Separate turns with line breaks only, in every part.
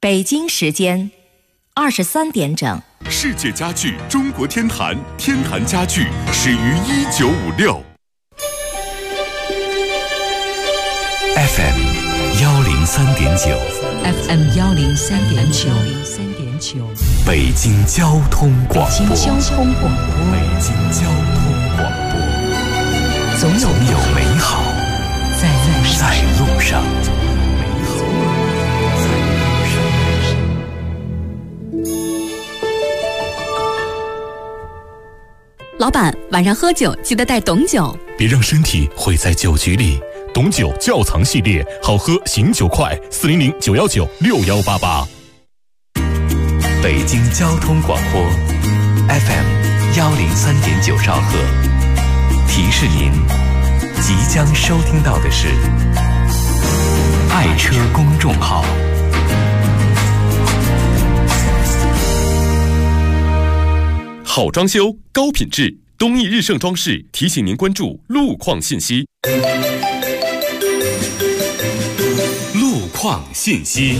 北京时间23点整。
世界家具中国天坛，天坛家具始于1956。
FM 103.9
FM 103.9
北京交通广播。
北京交通广播。
北京交通广播。总有美好在路上。
老板，晚上喝酒记得带董酒，
别让身体毁在酒局里。董酒窖藏系列，好喝醒酒快，400-919-6188。
北京交通广播 FM 103.9兆赫，提示您即将收听到的是爱车公众号。
好装修，高品质，东义日盛装饰提醒您关注路况信息。路况信息。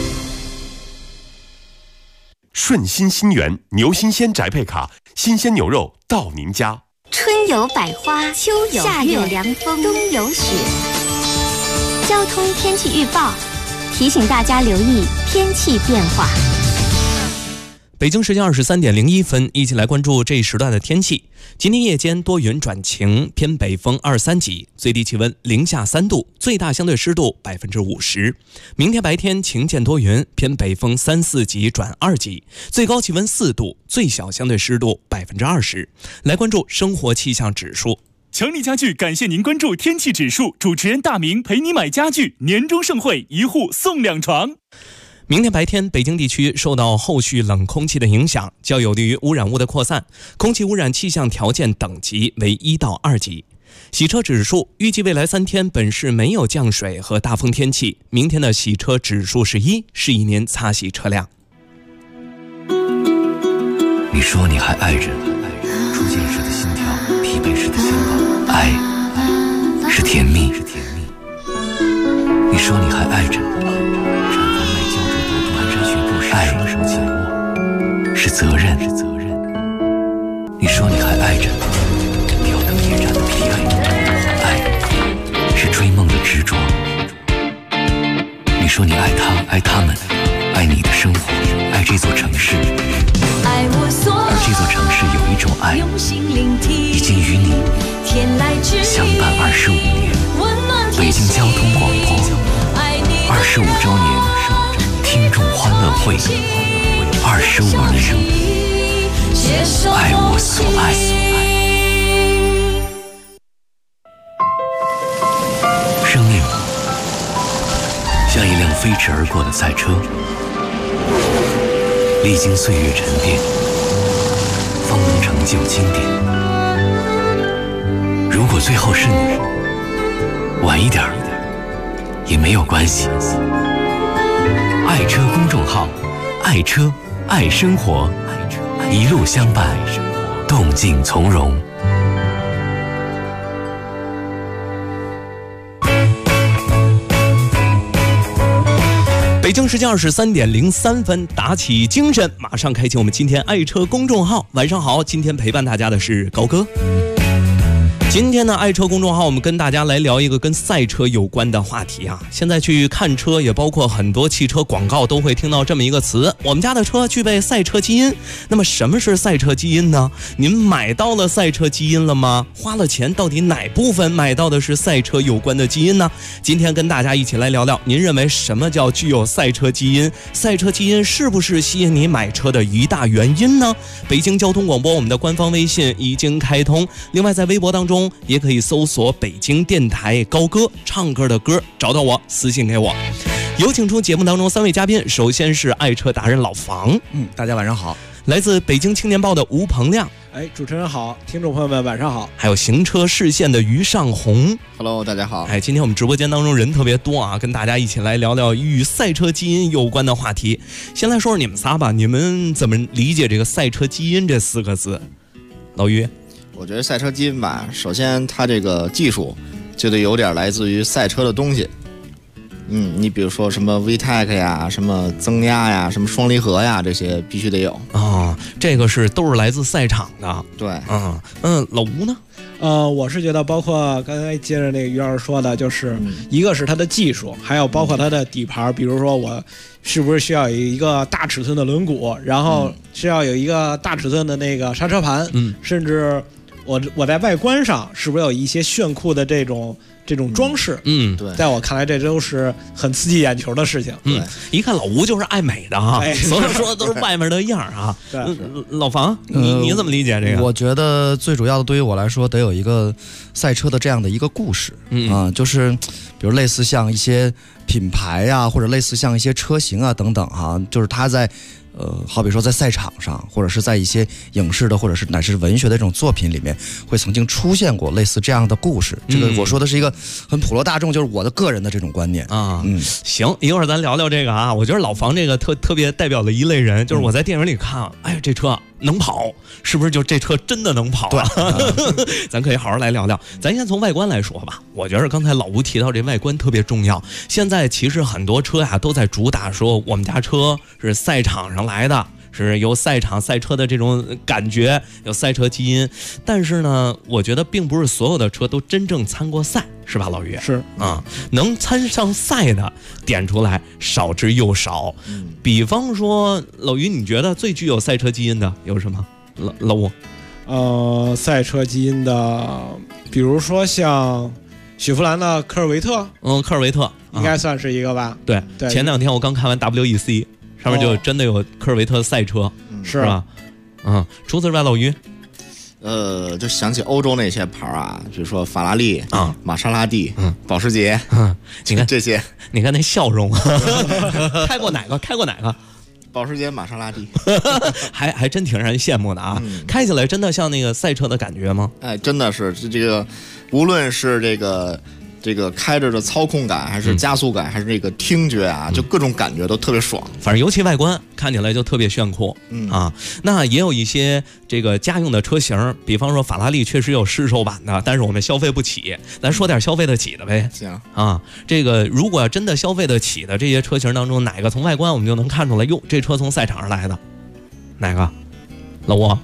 顺心新源牛新鲜宅配卡，新鲜牛肉到您家。
春有百花，秋有夏有凉风，冬有雪。交通天气预报提醒大家留意天气变化。
北京时间23点01分，一起来关注这一时段的天气。今天夜间多云转晴，偏北风2-3级，最低气温零下3度，最大相对湿度50%。明天白天晴间多云，偏北风3-4级转2级，最高气温4度，最小相对湿度20%。来关注生活气象指数。
强力家具感谢您关注天气指数，主持人大明陪你买家具，年终盛会1户送2床。
明天白天，北京地区受到后续冷空气的影响，较有利于污染物的扩散，空气污染气象条件等级为1到2级。洗车指数预计未来3天本市没有降水和大风天气，明天的洗车指数是1，是一年擦洗车辆。
你说你还爱着，初见时的心跳，疲惫时的肩膀，爱是甜蜜。你说你还爱着，爱是责任。你说你还爱着，挑灯夜战的疲惫，爱是追梦的执着。你说你爱他，爱他们，爱你的生活，爱这座城市。而这座城市有一种爱，已经与你相伴25年。北京交通广播25周年听众欢乐会，25年，爱我所爱。生命像一辆飞驰而过的赛车，历经岁月沉淀，方能成就经典。如果最后是你，晚一点也没有关系。爱车公众号，爱车爱生活，一路相伴，动静从容。
北京时间23点03分，打起精神，马上开启我们今天爱车公众号。晚上好，今天陪伴大家的是高哥。今天呢，爱车公众号我们跟大家来聊一个跟赛车有关的话题啊。现在去看车，也包括很多汽车广告都会听到这么一个词，我们家的车具备赛车基因。那么什么是赛车基因呢？您买到了赛车基因了吗？花了钱，到底哪部分买到的是赛车有关的基因呢？今天跟大家一起来聊聊，您认为什么叫具有赛车基因？赛车基因是不是吸引你买车的一大原因呢？北京交通广播我们的官方微信已经开通，另外在微博当中也可以搜索北京电台高歌，唱歌的歌，找到我私信给我。有请出节目当中3位嘉宾，首先是爱车达人老房，
大家晚上好。
来自北京青年报的吴鹏亮，
主持人好，听众朋友们晚上好。
还有行车视线的于尚红
，Hello， 大家好。
今天我们直播间当中人特别多啊，跟大家一起来聊聊与赛车基因有关的话题。先来说说你们仨吧，你们怎么理解这个赛车基因这4个字？老于，
我觉得赛车基因吧，首先它这个技术就得有点来自于赛车的东西。 你比如说什么 VTEC 呀，什么增压呀，什么双离合呀，这些必须得有
这个都是来自赛场的。
对，
老吴呢？
我是觉得，包括刚才接着那个于老师说的，就是一个是它的技术，还有包括它的底盘，比如说我是不是需要有一个大尺寸的轮毂，然后需要有一个大尺寸的那个刹车盘，甚至我在外观上是不是有一些炫酷的这种装饰？
对，
在我看来，这都是很刺激眼球的事情。
一看老吴就是爱美的哈，所以说都是外面的样啊。老房，你怎么理解这个？
我觉得最主要的，对于我来说，得有一个赛车的这样的一个故事就是比如类似像一些品牌呀，或者类似像一些车型啊等等就是它在。好比说在赛场上，或者是在一些影视的，或者是乃至文学的这种作品里面，会曾经出现过类似这样的故事。这个我说的是一个很普罗大众，就是我的个人的这种观念
行，一会儿咱聊聊这个我觉得老房这个特别代表了一类人，就是我在电影里看，这车能跑，是不是就这车真的能跑？对，咱可以好好来聊聊。咱先从外观来说吧，我觉得刚才老吴提到这外观特别重要。现在其实很多车都在主打说我们家车是赛场上来的，是有赛场赛车的这种感觉，有赛车基因。但是呢，我觉得并不是所有的车都真正参过赛，是吧，老于？
是
能参上赛的点出来少之又少。比方说，老于，你觉得最具有赛车基因的有什么？老吴？
赛车基因的，比如说像雪佛兰的科尔维特，
科尔维特
应该算是一个吧？
对，前2天我刚看完 WEC。上面就真的有科尔维特赛车，
是
吧？除此之外，老于，
就想起欧洲那些牌比如说法拉利玛莎拉蒂，保时捷，
你看
这些，
你看那笑容，开过哪个？
保时捷、玛莎拉蒂，
还真挺让人羡慕的开起来真的像那个赛车的感觉吗？
真的是这个，无论是这个开着的操控感，还是加速感，还是这个听觉就各种感觉都特别爽。
反正尤其外观看起来就特别炫酷那也有一些这个家用的车型，比方说法拉利确实有市售版的，但是我们消费不起，咱说点消费得起的呗。
行
这个如果真的消费得起的这些车型当中，哪个从外观我们就能看出来，哟，这车从赛场上来的？哪个？老吴？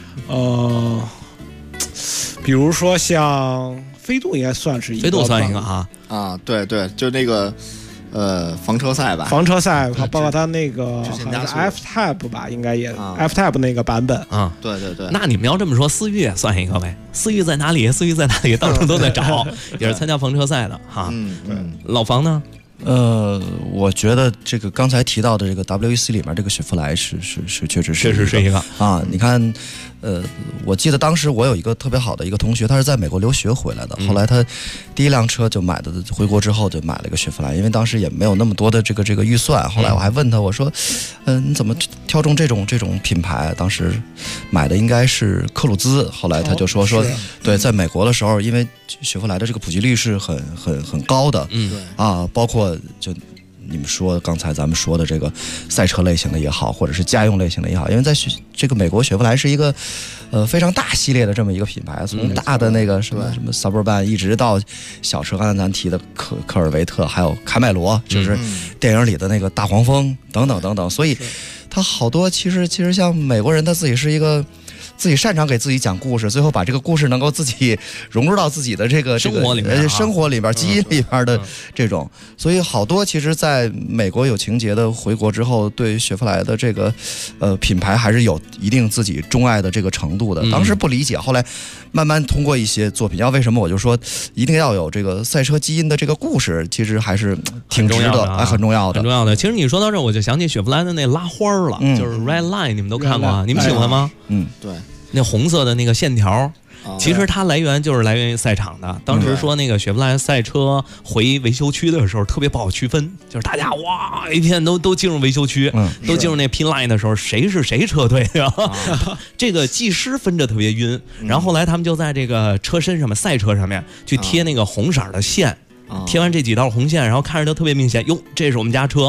比如说像飞度应该算是一个，
飞度算一个
对，就那个房车赛吧，
房车赛，包括它那个好像是 F-Type 吧，应该也F-Type 那个版本
对。
那你们要这么说，思域也算一个呗？思域在哪里？到处都在找，也是参加房车赛的老房呢？
我觉得这个刚才提到的这个 WEC 里面这个雪佛兰是确实是
一个
你看，我记得当时我有一个特别好的一个同学，他是在美国留学回来的，后来他第一辆车就买的，回国之后就买了一个雪佛兰，因为当时也没有那么多的这个预算。后来我还问他，我说，你怎么挑中这种品牌？当时买的应该是克鲁兹，后来他就说对，在美国的时候，因为雪佛兰的这个普及率是很高的，包括就你们说刚才咱们说的这个赛车类型的也好，或者是家用类型的也好，因为在这个美国雪佛兰是一个非常大系列的这么一个品牌，从大的那个什么 Suburban 一直到小车，刚才咱提的科尔维特，还有凯美罗，就是电影里的那个大黄蜂等等，所以它好多其实像美国人他自己是一个。自己擅长给自己讲故事，最后把这个故事能够自己融入到自己的这个
生活里边
基因里边的这种，所以好多其实在美国有情节的回国之后，对雪佛兰的这个品牌还是有一定自己钟爱的这个程度的。当时不理解，后来慢慢通过一些作品，为什么我就说一定要有这个赛车基因的这个故事，其实还是挺值得，很重要的。
其实你说到这儿，我就想起雪佛兰的那拉花了，就是 Red Line， 你们都看过你们喜欢吗？
对。
那红色的那个线条，其实它来源于赛场的。当时说那个雪佛兰赛车回维修区的时候特别不好区分，就是大家哇一片都进入维修区，都进入那 pin line 的时候，谁是谁车队这个技师分着特别晕。然后后来他们就在这个车身上面，赛车上面去贴那个红色的线，贴完这几道红线，然后看着都特别明显，哟，这是我们家车。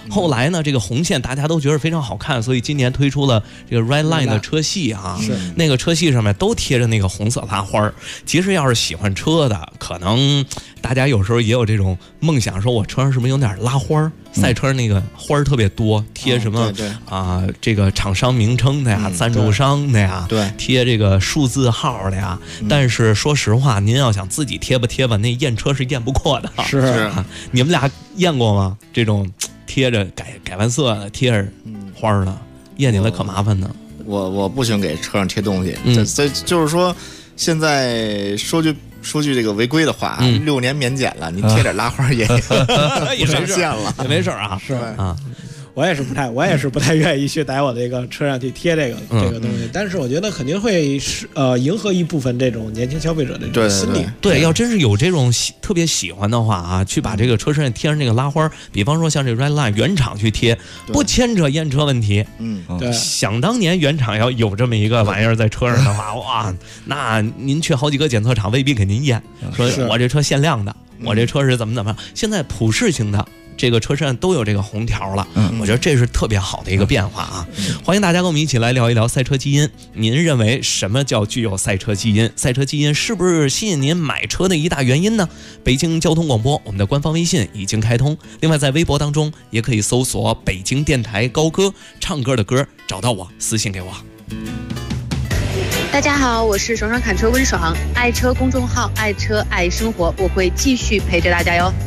后来呢，这个红线大家都觉得非常好看，所以今年推出了这个 Red Line 的车系啊，那个车系上面都贴着那个红色拉花。其实要是喜欢车的，可能大家有时候也有这种梦想，说我车上是不是有点拉花？赛车那个花特别多，贴什么这个厂商名称的呀，赞助商的呀，贴这个数字号的呀。但是说实话，您要想自己贴吧，那验车是验不过的。
是
啊，你们俩验过吗？这种贴着改完色的，贴着花的，验起来可麻烦呢。
我不喜欢给车上贴东西，这就是说，现在说句这个违规的话，6年免检了，你贴点拉花也不上线了，
也没事啊，
是啊。我也是不太愿意去在我这个车上去贴这个东西，但是我觉得肯定会迎合一部分这种年轻消费者的这种心理。
对，要真是有这种特别喜欢的话啊，去把这个车身上贴上那个拉花，比方说像这 Red Line 原厂去贴，不牵扯验车问题。
对。
想当年原厂要有这么一个玩意儿在车上的话，哇，那您去好几个检测厂未必给您验，说我这车限量的，我这车是怎么样。现在普适性的。这个车身上都有这个红条了，我觉得这是特别好的一个变化啊！欢迎大家跟我们一起来聊一聊赛车基因。您认为什么叫具有赛车基因？赛车基因是不是吸引您买车的一大原因呢？北京交通广播我们的官方微信已经开通，另外在微博当中也可以搜索北京电台高歌，唱歌的歌，找到我私信给我。
大家好，我是爽爽侃车温爽，爱车公众号爱车爱生活，我会继续陪着大家哟。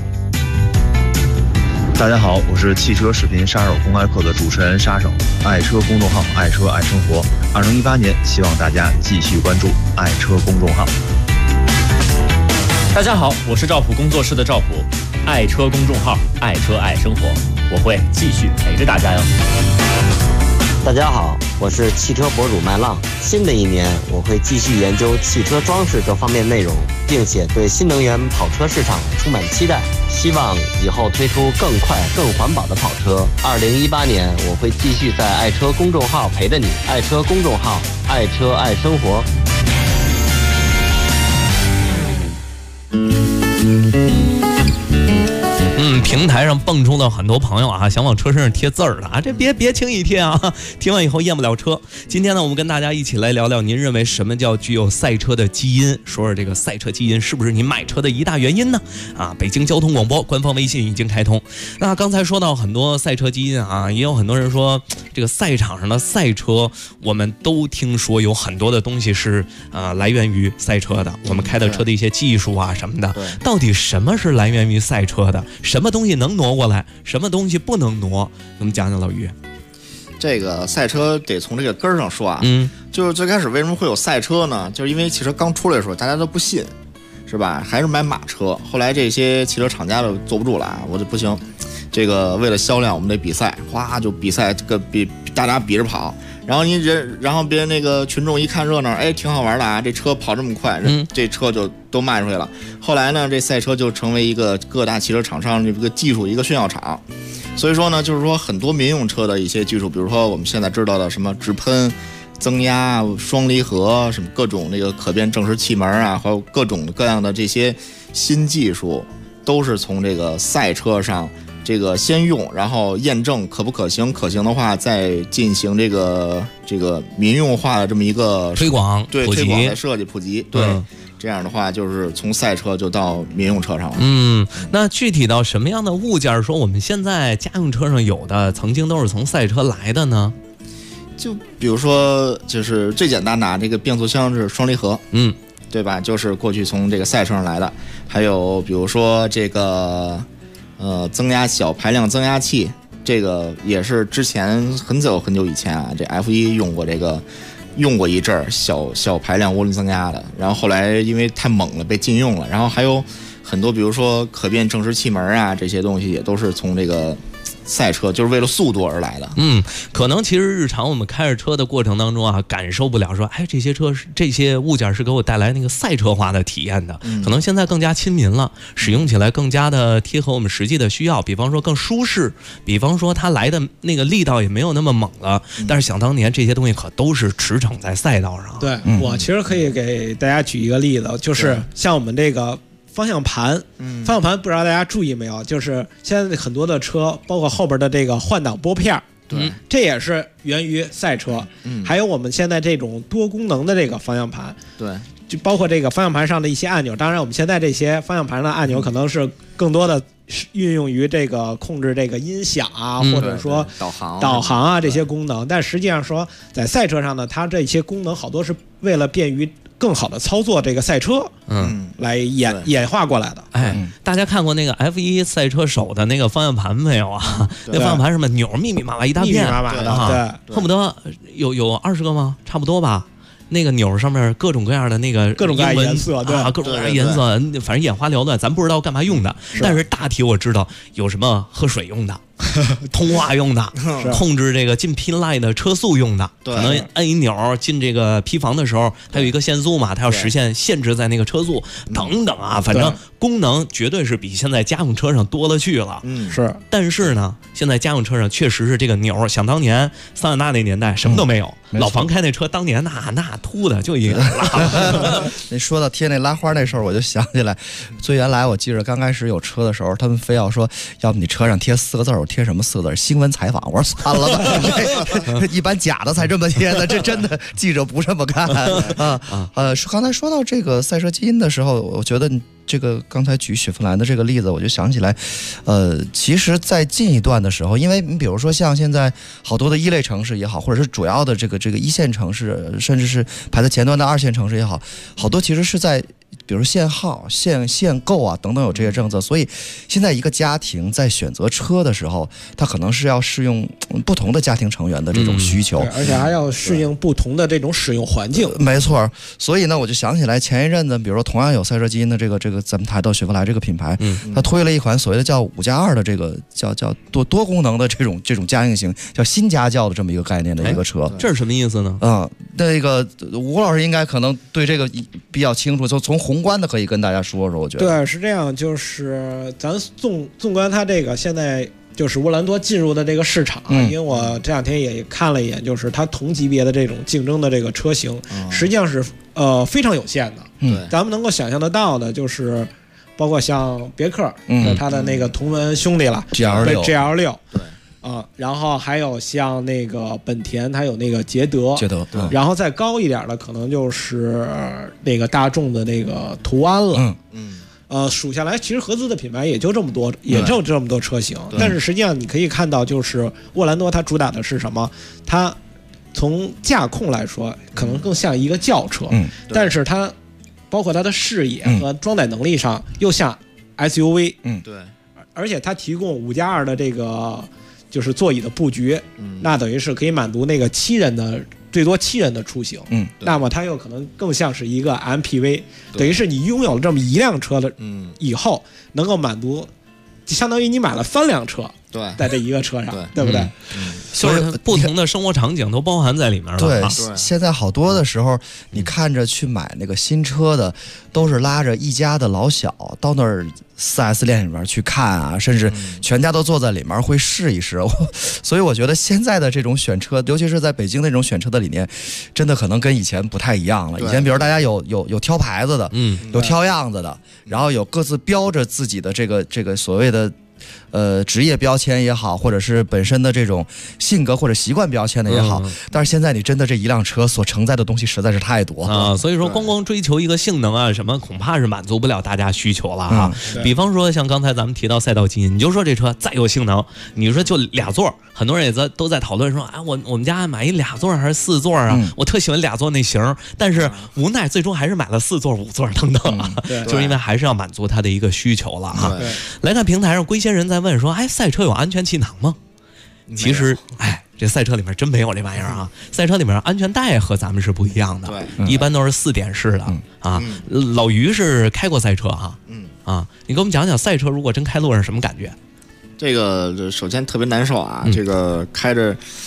大家好，我是汽车视频杀手公开课的主持人杀手，爱车公众号爱车爱生活。2018年，希望大家继续关注爱车公众号。
大家好，我是赵普工作室的赵普，爱车公众号爱车爱生活，我会继续陪着大家哟。
大家好，我是汽车博主麦浪。新的一年，我会继续研究汽车装饰这方面内容，并且对新能源跑车市场充满期待。希望以后推出更快、更环保的跑车。2018年，我会继续在爱车公众号陪着你。爱车公众号，爱车爱生活。
平台上蹦出了很多朋友啊，想往车身上贴字儿的啊，这别轻易贴啊，贴完以后验不了车。今天呢，我们跟大家一起来聊聊，您认为什么叫具有赛车的基因？说说这个赛车基因是不是你买车的一大原因呢？啊，北京交通广播官方微信已经开通。那刚才说到很多赛车基因啊，也有很多人说这个赛场上的赛车，我们都听说有很多的东西是来源于赛车的，我们开的车的一些技术啊什么的。到底什么是来源于赛车的？什么东西能挪过来，什么东西不能挪？我们讲讲老于。
这个赛车得从这个根儿上说啊，就是最开始为什么会有赛车呢？就是因为汽车刚出来的时候，大家都不信，是吧？还是买马车。后来这些汽车厂家都坐不住了啊，我就不行，这个为了销量，我们得比赛，哗就比赛，这个大家比着跑。然后然后别人那个群众一看热闹，哎，挺好玩的啊，这车跑这么快，这车就都卖出去了。后来呢，这赛车就成为一个各大汽车厂商这个技术一个炫耀场。所以说呢，就是说很多民用车的一些技术，比如说我们现在知道的什么直喷、增压、双离合，什么各种那个可变正时气门啊，还有各种各样的这些新技术，都是从这个赛车上。这个先用，然后验证可不可行，可行的话再进行这个民用化的这么一个
推广，
对，推广的设计普及，对，这样的话就是从赛车就到民用车上了。
那具体到什么样的物件说我们现在家用车上有的曾经都是从赛车来的呢？
就比如说，就是最简单的这个变速箱是双离合，对吧？就是过去从这个赛车上来的。还有比如说这个。增压小排量增压器，这个也是之前很久以前啊，这 F1 用过一阵儿小排量涡轮增压的，然后后来因为太猛了被禁用了，然后还有很多比如说可变正时气门啊，这些东西也都是从这个赛车就是为了速度而来的。
可能其实日常我们开着车的过程当中啊，感受不了说，哎，这些物件是给我带来那个赛车化的体验的。可能现在更加亲民了，使用起来更加的贴合我们实际的需要，比方说更舒适，比方说它来的那个力道也没有那么猛了。但是想当年这些东西可都是驰骋在赛道上。
对，我其实可以给大家举一个例子，就是像我们这个方向盘，方向盘不知道大家注意没有，就是现在很多的车，包括后边的这个换挡拨片，
对，
这也是源于赛车。还有我们现在这种多功能的这个方向盘，
对，
就包括这个方向盘上的一些按钮。当然，我们现在这些方向盘的按钮可能是更多的运用于这个控制这个音响啊，或者说导航啊这些功能。但实际上说，在赛车上呢，它这些功能好多是为了便于更好的操作这个赛车，来演化过来的。
大家看过那个 F1 赛车手的那个方向盘没有啊？那方向盘什么钮密密麻麻一大片，
密密麻麻的，
对，恨不得有20个吗？差不多吧。那个钮上面各种各样的那个
各种各样颜色，对，
各种各样颜色，反正眼花缭乱，咱不知道干嘛用的，但是大体我知道有什么喝水用的。通话用的，控制这个进 pit line 的车速用的，可能按一钮进这个坯房的时候，它有一个限速嘛，它要实现限制在那个车速等等啊，反正功能绝对是比现在家用车上多了去了。
是，
但是呢，现在家用车上确实是这个钮，想当年桑塔纳那年代什么都没有，老房开那车当年那秃的就一个拉。
你说到贴那拉花那事儿，我就想起来，最原来我记着刚开始有车的时候，他们非要说，要不你车上贴4个字儿。贴什么4个字？新闻采访。我说算了吧，一般假的才这么贴的，这真的记者不这么干啊。刚才说到这个赛车基因的时候，我觉得这个刚才举雪佛兰的这个例子，我就想起来，其实，在近一段的时候，因为你比如说像现在好多的1类城市也好，或者是主要的这个1线城市，甚至是排在前端的2线城市也好，好多其实是在。比如限号、限购啊等等有这些政策，所以现在一个家庭在选择车的时候，他可能是要适用不同的家庭成员的这种需求，
而且还要适应不同的这种使用环境。
没错，所以呢，我就想起来前一阵子，比如说同样有赛车基因的这个咱们谈到雪佛兰这个品牌，它推了一款所谓的叫5+2的这个叫多功能的这种家用型，叫新家轿的这么一个概念的一个车。
这是什么意思呢？
那个吴老师应该可能对这个比较清楚，就从宏观的可以跟大家说说，我觉得
对，是这样，就是咱纵观它这个现在就是沃兰多进入的这个市场，因为我这2天也看了一眼，就是它同级别的这种竞争的这个车型，实际上是非常有限的。咱们能够想象得到的，就是包括像别克，它的那个同门兄弟了 ，GL6，
对。
然后还有像那个本田，它有那个捷德，然后再高一点的可能就是那个大众的那个途安了。数下来，其实合资的品牌也就这么多，也就这么多车型。但是实际上你可以看到，就是沃兰多它主打的是什么？它从驾控来说，可能更像一个轿车，但是它包括它的视野和装载能力上又像 SUV。
对，
而且它提供5+2的这个。就是座椅的布局，那等于是可以满足那个最多7人的出行。那么它又可能更像是一个 MPV，等于是你拥有了这么一辆车的以后，能够满足，相当于你买了3辆车。
对，
在这一个车上，对不对？
所以不同的生活场景都包含在里面了。
对，现在好多的时候，你看着去买那个新车的，都是拉着一家的老小到那儿4S店里面去看啊，甚至全家都坐在里面会试一试。所以我觉得现在的这种选车，尤其是在北京那种选车的理念，真的可能跟以前不太一样了。以前比如大家有挑牌子的，有挑样子的，然后有各自标着自己的这个所谓的。职业标签也好，或者是本身的这种性格或者习惯标签的也好，但是现在你真的这一辆车所承载的东西实在是太多
啊，所以说光追求一个性能啊什么，恐怕是满足不了大家需求了哈。比方说像刚才咱们提到赛道基因，你就说这车再有性能，你说就2座，很多人也都在讨论说，我们家买一2座还是4座啊？我特喜欢2座那型，但是无奈最终还是买了4座、5座等等啊，就是因为还是要满足他的一个需求了哈。来看平台上龟仙人在问说，赛车有安全气囊吗？其实这赛车里面真没有这玩意儿啊！赛车里面安全带和咱们是不一样的，一般都是4点式的啊。老于是开过赛车哈，你给我们讲讲赛车如果真开路上什么感觉？
这个首先特别难受啊，这个开着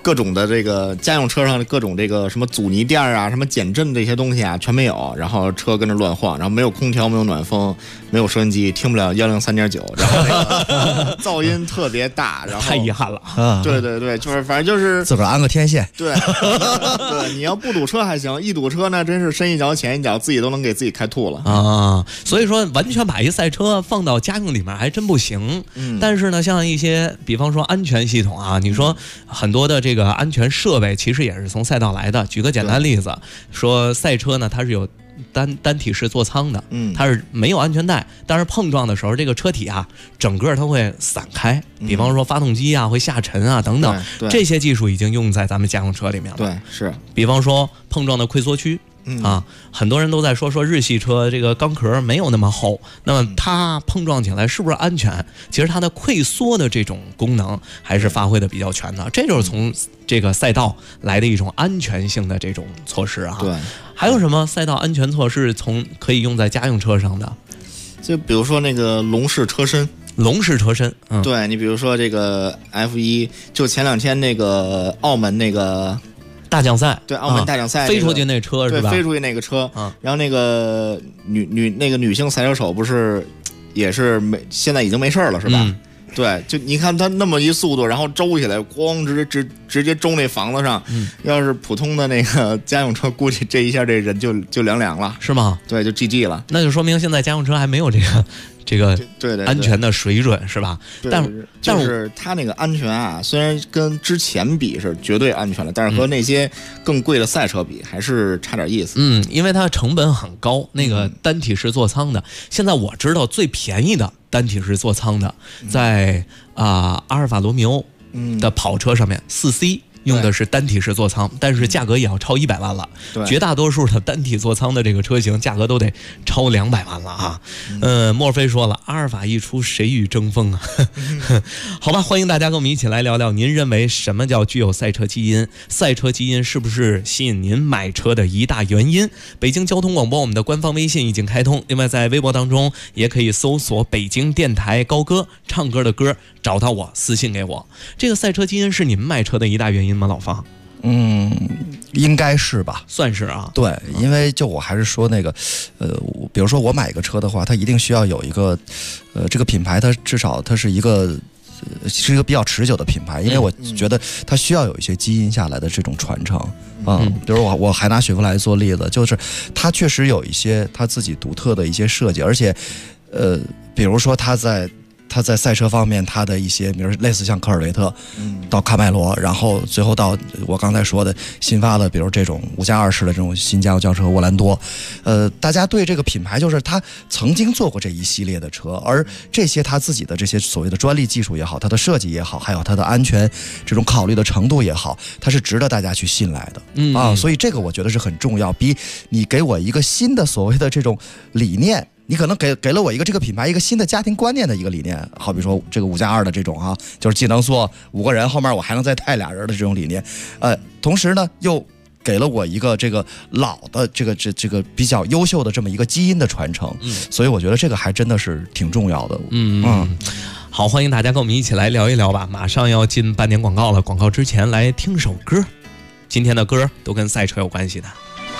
各种的这个家用车上的各种这个什么阻尼垫啊、什么减震这些东西啊全没有，然后车跟着乱晃，然后没有空调、没有暖风、没有收音机，听不了103.9，然后那个噪音特别大，然后
太遗憾了
啊！对对对，就是反正就是
自个儿安个天线。
对对，你要不堵车还行，一堵车呢，真是深一脚浅一脚，自己都能给自己开吐了
啊！所以说，完全把一赛车放到家用里面还真不行。但是呢，像一些比方说安全系统啊，你说很多的这个安全设备其实也是从赛道来的。举个简单例子，说赛车呢，它是有单体式座舱的，它是没有安全带，但是碰撞的时候，这个车体啊，整个它会散开。比方说发动机啊会下沉啊等等，这些技术已经用在咱们家用车里面了。
对，是。
比方说碰撞的溃缩区。啊，很多人都在说日系车这个钢壳没有那么厚，那么它碰撞起来是不是安全？其实它的溃缩的这种功能还是发挥的比较全的，这就是从这个赛道来的一种安全性的这种措施啊。
对，
还有什么赛道安全措施可以用在家用车上的？
就比如说那个笼式车身。
笼式车身，
对，你比如说这个 F1，就前2天那个澳门那个。
大奖赛，
对，澳门大奖赛、
飞出去那车是吧？
对，飞出去那个车，然后那个女性赛车手不是也是现在已经没事了是吧？对，就你看他那么一速度，然后周起来，咣直接周那房子上，要是普通的那个家用车，估计这一下这人就凉了，
是吗？
对，就 GG 了。
那就说明现在家用车还没有这个安全的水准是吧？但
是它那个安全啊，虽然跟之前比是绝对安全了，但是和那些更贵的赛车比还是差点意思。
因为它成本很高，那个单体式座舱的，现在我知道最便宜的单体式座舱的，在阿尔法罗密欧的跑车上面4C。用的是单体式座舱，但是价格也要超100万了。绝大多数的单体座舱的这个车型价格都得超200万了啊。莫非说了，阿尔法一出，谁与争锋啊？好吧，欢迎大家跟我们一起来聊聊，您认为什么叫具有赛车基因？赛车基因是不是吸引您买车的一大原因？北京交通广播我们的官方微信已经开通，另外在微博当中也可以搜索北京电台高歌，唱歌的歌，找到我私信给我。这个赛车基因是你们买车的一大原因吗？老方？
应该是吧，
算是啊。
对，因为就我还是说那个，比如说我买一个车的话，它一定需要有一个，这个品牌它至少它是一个比较持久的品牌，因为我觉得它需要有一些基因下来的这种传承比如我还拿雪佛兰做例子，就是它确实有一些它自己独特的一些设计，而且比如说它在赛车方面，它的一些，比如类似像科尔维特，到喀麦罗，然后最后到我刚才说的新发的，比如这种5+2式的这种新家用轿车沃兰多，大家对这个品牌就是他曾经做过这一系列的车，而这些他自己的这些所谓的专利技术也好，它的设计也好，还有它的安全这种考虑的程度也好，它是值得大家去信赖的所以这个我觉得是很重要，比你给我一个新的所谓的这种理念。你可能给了我一个这个品牌一个新的家庭观念的一个理念，好比说这个5+2的这种就是既能坐5个人，后面我还能再带俩人的这种理念，同时呢又给了我一个这个老的这个比较优秀的这么一个基因的传承，所以我觉得这个还真的是挺重要的。
好，欢迎大家跟我们一起来聊一聊吧。马上要进半点广告了，广告之前来听首歌，今天的歌都跟赛车有关系的。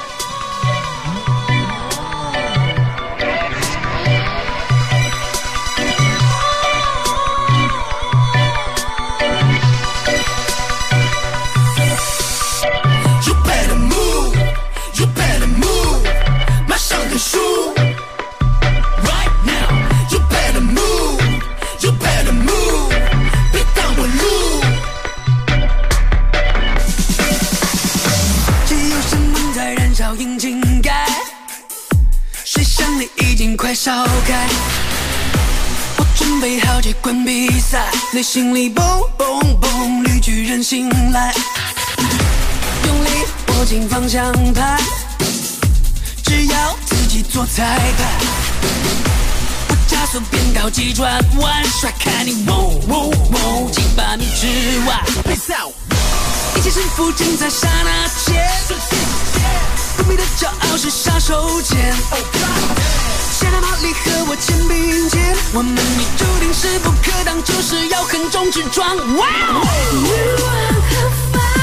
快烧开，我准备好这关比赛，内心里蹦蹦蹦，绿巨人醒来，用力握紧方向盘，只要自己做裁判，我加速变高急转弯，甩开你喔喔喔，几百米之外，一切胜负尽在刹那间，不灭的骄傲是杀手锏，现在马力和我肩并肩，我们你注定势不可挡，就是要横冲直撞。哇！欲望和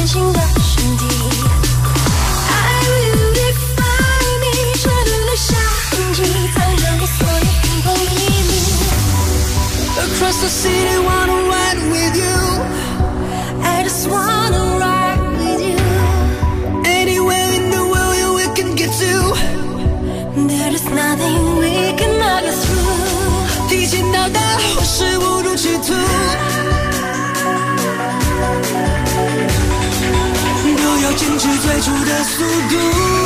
性的身体。I will define me， 彻底留下痕迹，藏着我所有疯狂秘密。Across the city, wanna ride with you. I just wanna ride with you. Anywhere in the world we can get to. There is nothing we cannot get through. 提前到达或是误入歧途，都要坚持最初的速度。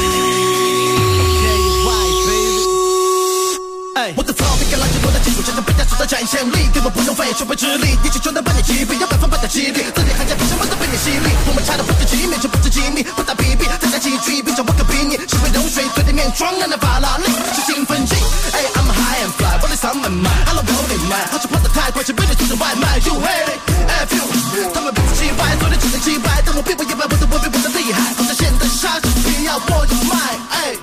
我的 flow 比橄榄枝多的技术，真正被大树的展现力，对我不用费全费之力，一起就能把你击毙，要100%的激励，字里行间不什么都被你吸引，我们差的不止几米，却不止几米，不打比比，大家齐聚，并且我可比你，是会流水对对面装亮的法拉利，是兴奋剂。哎 ，I'm high and fly， 我的嗓门满 ，I love rolling man， 好像跑得太快，是被你送成外卖。You hate it，F you， 他们彼此击败，所有人只能击败，但我并不意外，我的我比我的厉害，好像现在杀手必要我有卖。哎。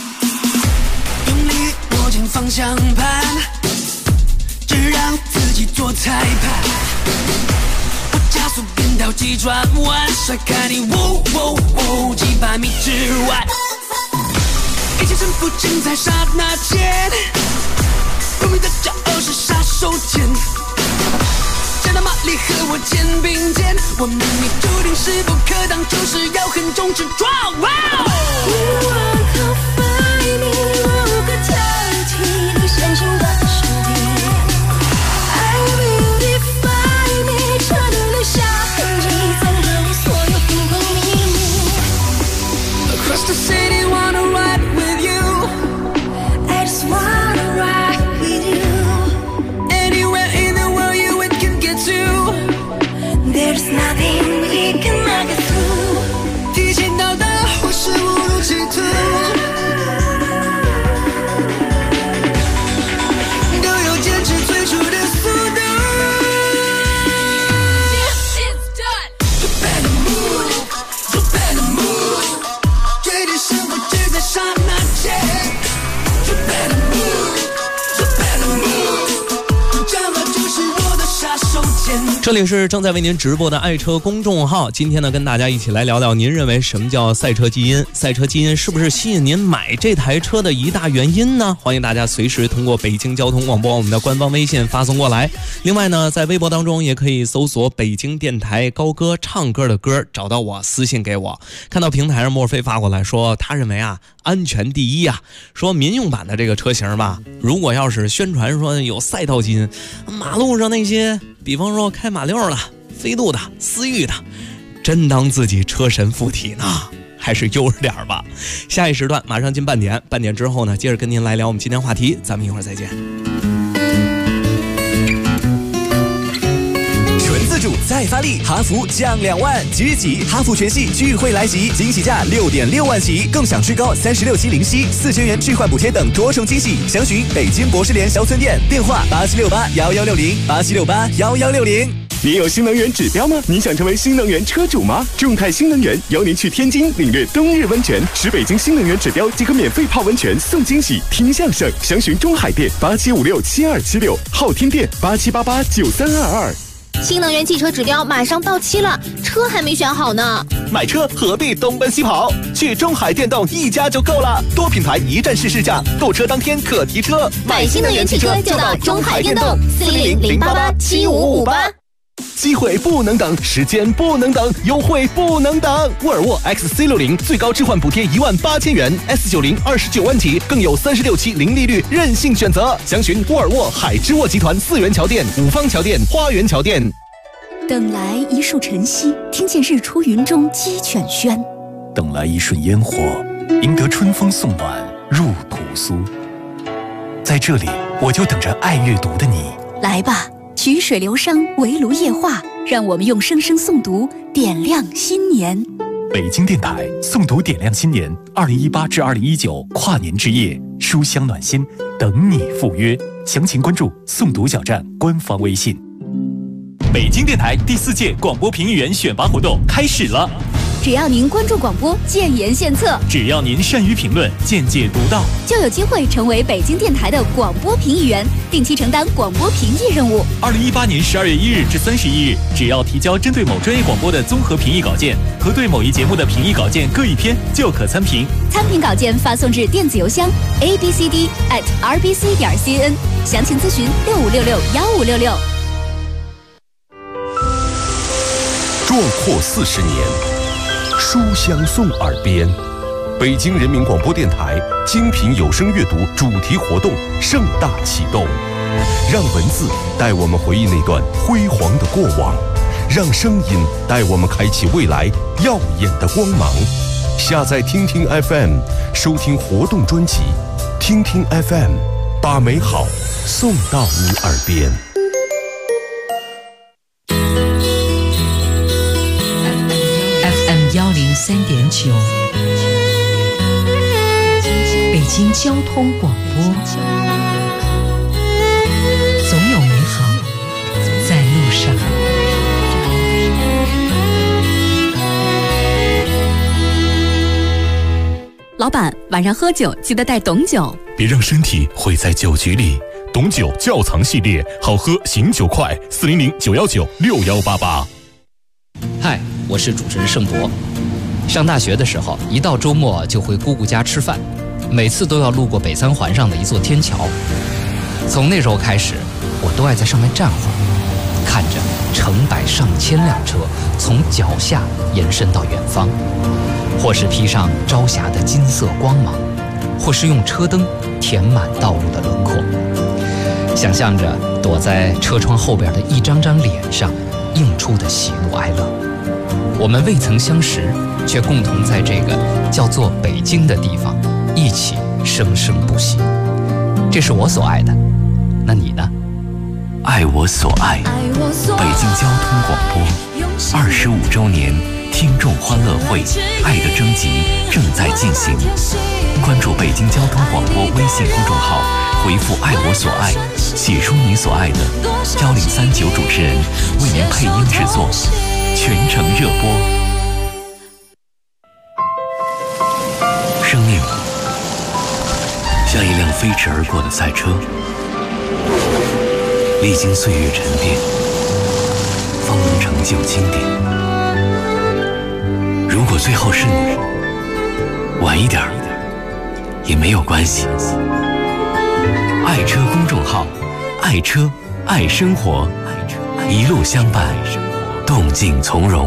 握紧方向盘，只让自己做裁判。我加速变道急转弯，甩开你几百米之外。一切胜负尽在刹那间，光明的骄傲是杀手锏。加大马力和我肩并肩，我们你注定势不可挡，就是要横冲直撞。无可非你，无可挑剔，你先行的身体。I will define me， 彻底留下痕迹，藏着我所有疯狂秘密。Across the city, wanna ride with you. I just wanna ride with you. Anywhere in the world you can get to. There's nothing we cannot get through. 提前到达或是误入歧途，都要坚持最初的速度。It's done. You better move, you better move. 决定胜负只在刹那间。You better move, you better move. 掌握就是我的杀手锏。
这里是正在为您直播的爱车公众号，今天呢跟大家一起来聊聊，您认为什么叫赛车基因？赛车基因是不是吸引您买这台车的一大原因呢？欢迎大家随时通过北京交通广播我们的官方微信发送过来。另外呢，在微博当中也可以搜索北京电台高歌唱歌的歌，找到我私信给我。看到平台上莫非发过来说，他认为啊安全第一啊，说民用版的这个车型吧，如果要是宣传说有赛道基因，马路上那些比方说开马六的、飞度的、思域的，真当自己车神附体呢，还是悠着点吧。下一时段马上进半点，半点之后呢，接着跟您来聊我们今天话题，咱们一会儿再见。
自主再发力，哈弗降2万，即日起哈弗全系钜惠来袭，惊喜价6.6万起，更享最高36期零息，4000元置换补贴等多重惊喜。详询北京博士联销村店，电话87681160，87681160。
你有新能源指标吗？你想成为新能源车主吗？众泰新能源邀您去天津领略冬日温泉，使北京新能源指标即可免费泡温泉送惊喜，听相声。详询中海店87567276，昊天店87889322。
新能源汽车指标马上到期了，车还没选好呢。
买车何必东奔西跑？去中海电动一家就够了，多品牌一站式试驾，购车当天可提车。
买新能源汽车就到中海电动，400-088-7558。
机会不能等，时间不能等，优惠不能等。沃尔沃 XC60 最高置换补贴18000元 ，S90 29万起，更有36期零利率，任性选择。详询沃尔沃海之沃集团4元桥店、五方桥店、花园桥店。
等来一树晨曦，听见日出云中鸡犬喧；
等来一瞬烟火，赢得春风送暖入屠苏。在这里，我就等着爱阅读的你。
来吧，曲水流觞，围炉夜话，让我们用声声诵读点亮新年。
北京电台诵读点亮新年2018至2019跨年之夜，书香暖心，等你赴约。详情关注诵读小站官方微信。
北京电台第4届广播评议员选拔活动开始了。
只要您关注广播，建言献策；
只要您善于评论，见解独到，
就有机会成为北京电台的广播评议员，定期承担广播评议任务。
2018年12月1日至31日，只要提交针对某专业广播的综合评议稿件和对某一节目的评议稿件各一篇，就可参评。
参评稿件发送至电子邮箱 abcd@rbc.cn， 详情咨询65661566。
壮阔40年，书香送耳边。北京人民广播电台精品有声阅读主题活动盛大启动，让文字带我们回忆那段辉煌的过往，让声音带我们开启未来耀眼的光芒。下载听听 FM， 收听活动专辑，听听 FM， 把美好送到你耳边。
103.9，北京交通广播，总有美好在路上。
老板，晚上喝酒记得带董酒，
别让身体毁在酒局里。董酒窖藏系列，好喝醒酒快，400-919-6188。
嗨，我是主持人盛博。上大学的时候，一到周末就回姑姑家吃饭，每次都要路过北三环上的一座天桥。从那时候开始，我都爱在上面站会儿，看着成百上千辆车从脚下延伸到远方，或是披上朝霞的金色光芒，或是用车灯填满道路的轮廓。想象着躲在车窗后边的一张张脸上映出的喜怒哀乐。我们未曾相识，却共同在这个叫做北京的地方一起生生不息。这是我所爱的，那你呢？
爱我所爱，北京交通广播25周年听众欢乐会爱的征集正在进行，关注北京交通广播微信公众号，回复爱我所爱，写出你所爱的，1039主持人为您配音制作，全程热播。生命像一辆飞驰而过的赛车，历经岁月沉淀，方能成就经典。如果最后是你，晚一点也没有关系。爱车公众号，爱车爱生活，一路相伴，动静从容。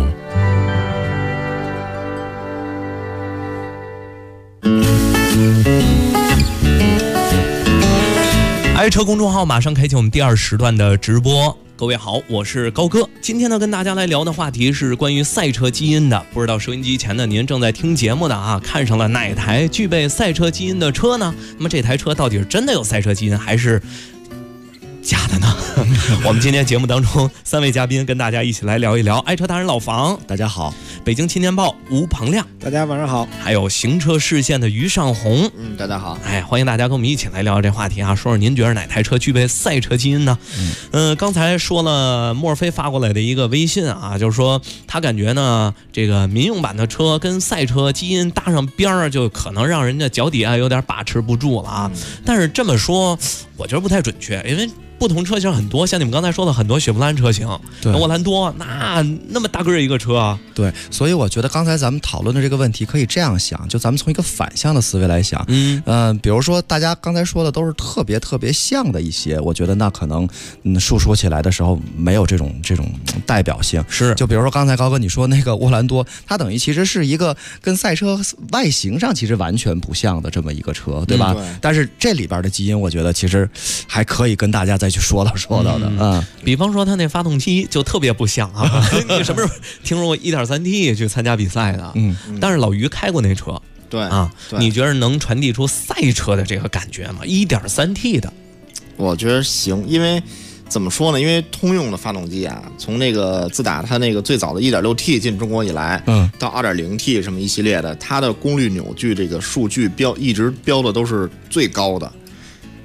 爱车公众号马上开启我们第2时段的直播。各位好，我是高哥。今天呢，跟大家来聊的话题是关于赛车基因的。不知道收音机前的您正在听节目的啊，看上了哪台具备赛车基因的车呢？那么这台车到底是真的有赛车基因，还是假的呢？我们今天节目当中3位嘉宾跟大家一起来聊一聊。爱车达人老房，
大家好；
北京青年报吴庞亮，
大家晚上好；
还有行车视线的于尚红，
大家好。
哎，欢迎大家跟我们一起来聊聊这话题啊，说说您觉得哪台车具备赛车基因呢？刚才说了墨菲发过来的一个微信啊，就是说他感觉呢，这个民用版的车跟赛车基因搭上边儿，就可能让人家脚底下有点把持不住了啊。但是这么说，我觉得不太准确，因为不同车型很多，像你们刚才说的很多雪佛兰车型，沃兰多那么大个一个车啊。
对，所以我觉得刚才咱们讨论的这个问题可以这样想，就咱们从一个反向的思维来想，比如说大家刚才说的都是特别特别像的一些，我觉得那可能述说起来的时候没有这种代表性。
是，
就比如说刚才高哥你说那个沃兰多，它等于其实是一个跟赛车外形上其实完全不像的这么一个车，对吧？但是这里边的基因，我觉得其实还可以跟大家再去说到的。
比方说它那发动机就特别不像啊。你什么时候听说过 1.3T 去参加比赛的？但是老于开过那车，
对
啊，你觉得能传递出赛车的这个感觉吗？ 1.3T 的，
我觉得行，因为怎么说呢？因为通用的发动机啊，从那个自打它那个最早的 1.6T 进中国以来，到 2.0T 什么一系列的，它的功率扭矩这个数据一直标的都是最高的。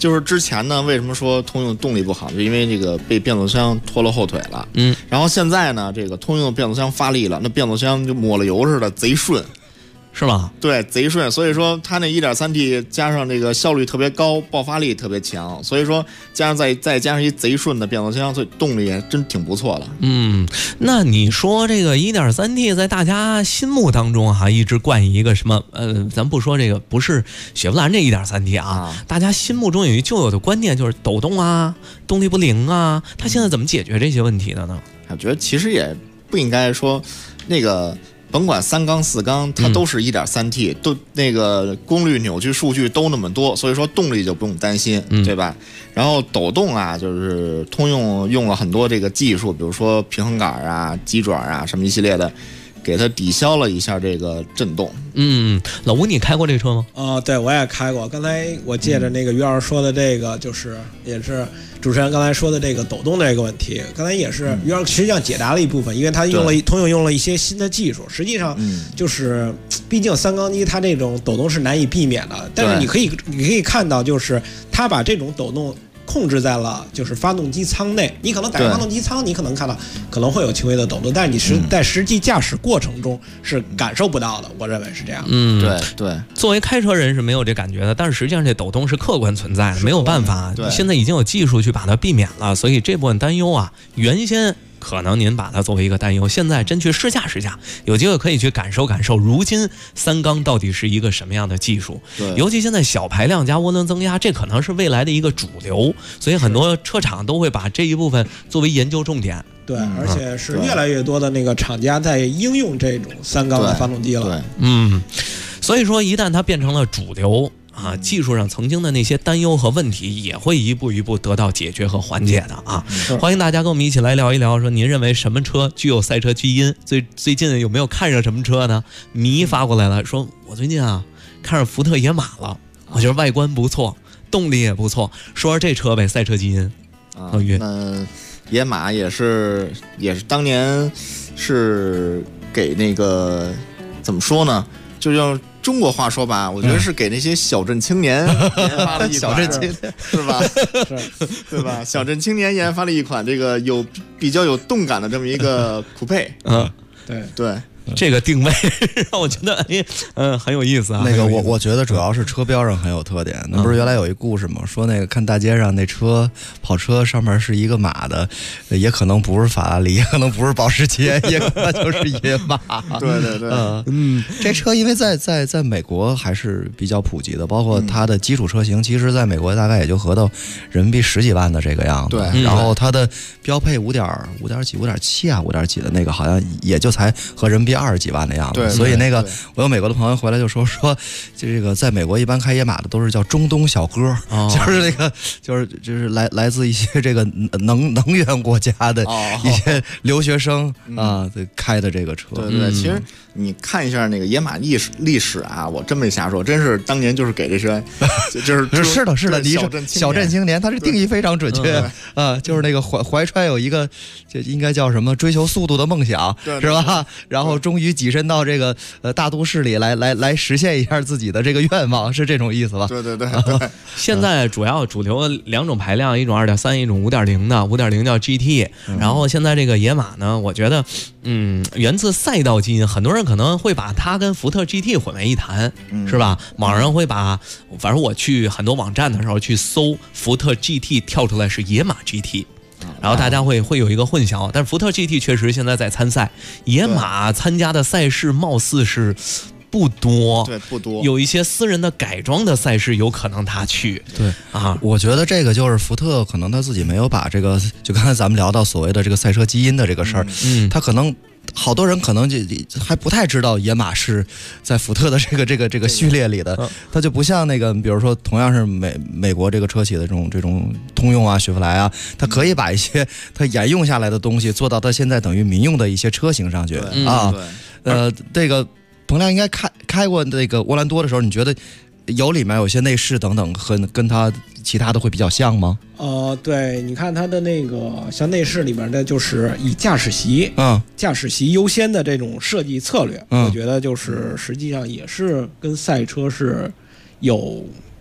就是之前呢，为什么说通用动力不好，就因为这个被变速箱拖了后腿了。然后现在呢，这个通用变速箱发力了，那变速箱就抹了油似的，贼顺。
是吗？
对，贼顺。所以说它那 1.3T 加上这个效率特别高，爆发力特别强，所以说加上再加上一贼顺的变速箱，所以动力也真挺不错的。
那你说这个 1.3T 在大家心目当中一直冠以一个什么咱不说这个不是雪佛兰这 1.3T 大家心目中有一旧有的观念，就是抖动啊，动力不灵啊，它现在怎么解决这些问题的呢？
我觉得其实也不应该说那个。甭管3缸4缸，它都是 1.3T，都那个功率、扭矩、数据都那么多，所以说动力就不用担心，对吧？然后抖动啊，就是通用用了很多这个技术，比如说平衡杆啊、鸡爪啊什么一系列的，给它抵消了一下这个震动。
老吴，你开过这车吗？
对，我也开过。刚才我借着那个于老师说的这个，就是也是主持人刚才说的这个抖动的这个问题，刚才也是于老师实际上解答了一部分，因为他通用用了一些新的技术，实际上就是毕竟3缸机它这种抖动是难以避免的，但是你可以看到，就是它把这种抖动控制在了就是发动机舱内，你可能打开发动机舱，你可能看到可能会有轻微的抖动，但是你在实际驾驶过程中是感受不到的，我认为是这样
的。对，
作为开车人是没有这感觉的，但是实际上这抖动是客观存在的，没有办法，现在已经有技术去把它避免了，所以这部分担忧原先可能您把它作为一个担忧，现在真去试驾，有机会可以去感受如今3缸到底是一个什么样的技术。尤其现在小排量加涡轮增压，这可能是未来的一个主流，所以很多车厂都会把这一部分作为研究重点。
对，而且是越来越多的那个厂家在应用这种3缸的发动机了。
所以说一旦它变成了主流技术上曾经的那些担忧和问题也会一步一步得到解决和缓解的欢迎大家跟我们一起来聊一聊，说您认为什么车具有赛车基因？最近有没有看上什么车呢？迷发过来了，说我最近看上福特野马了，我觉得外观不错，动力也不错，说说这车呗，赛车基因
那野马也是当年是给那个怎么说呢，就用中国话说吧，我觉得是给那些小镇青年研发了一款
小镇青年
是吧？对吧？小镇青年研发了一款这个比较有动感的这么一个酷配。对。
这个定位让我觉得很有意思
那个我觉得主要是车标上很有特点。那不是原来有一故事吗？说那个看大街上那车跑车上面是一个马的，也可能不是法拉利，也可能不是保时捷，也可能就是野马。
对。
这车因为在美国还是比较普及的，包括它的基础车型，其实在美国大概也就合到人民币10几万的这个样子。
对。
然后它的标配5.几、5.7啊、5.几的那个，好像也就才合人民币20几万的样子。所以那个我有美国的朋友回来就说这个在美国一般开野马的都是叫中东小哥，就是那个就是来自一些这个能源国家的一些留学生开的这个车。
对，其实你看一下那个野马历史我真没瞎说，真是当年就是给这些
是的，你小镇青年，它是定义非常准确就是那个怀揣有一个这应该叫什么追求速度的梦想，是吧？然后终于跻身到这个大都市里来实现一下自己的这个愿望，是这种意思吧？
对。
现在主流2种排量，一种2.3，一种5.0的，5.0叫 GT。然后现在这个野马呢，我觉得源自赛道基因，很多人可能会把它跟福特 GT 混为一谈，是吧？网上会反正我去很多网站的时候去搜福特 GT， 跳出来是野马 GT。然后大家会有一个混淆，但是福特 GT 确实现在在参赛，野马参加的赛事貌似是不多，
对，不多，
有一些私人的改装的赛事有可能他去。
对我觉得这个就是福特可能他自己没有把这个，就刚才咱们聊到所谓的这个赛车基因的这个事儿，他可能。好多人可能就还不太知道野马是在福特的这个序列里的，它就不像那个，比如说同样是美国这个车企的这种通用啊、雪佛兰啊，它可以把一些它沿用下来的东西做到它现在等于民用的一些车型上去这个彭亮应该开过那个沃兰多的时候，你觉得里面有些内饰等等跟它其他的会比较像吗？
对，你看它的那个像内饰里面的，就是以驾驶席优先的这种设计策略，我觉得就是实际上也是跟赛车是有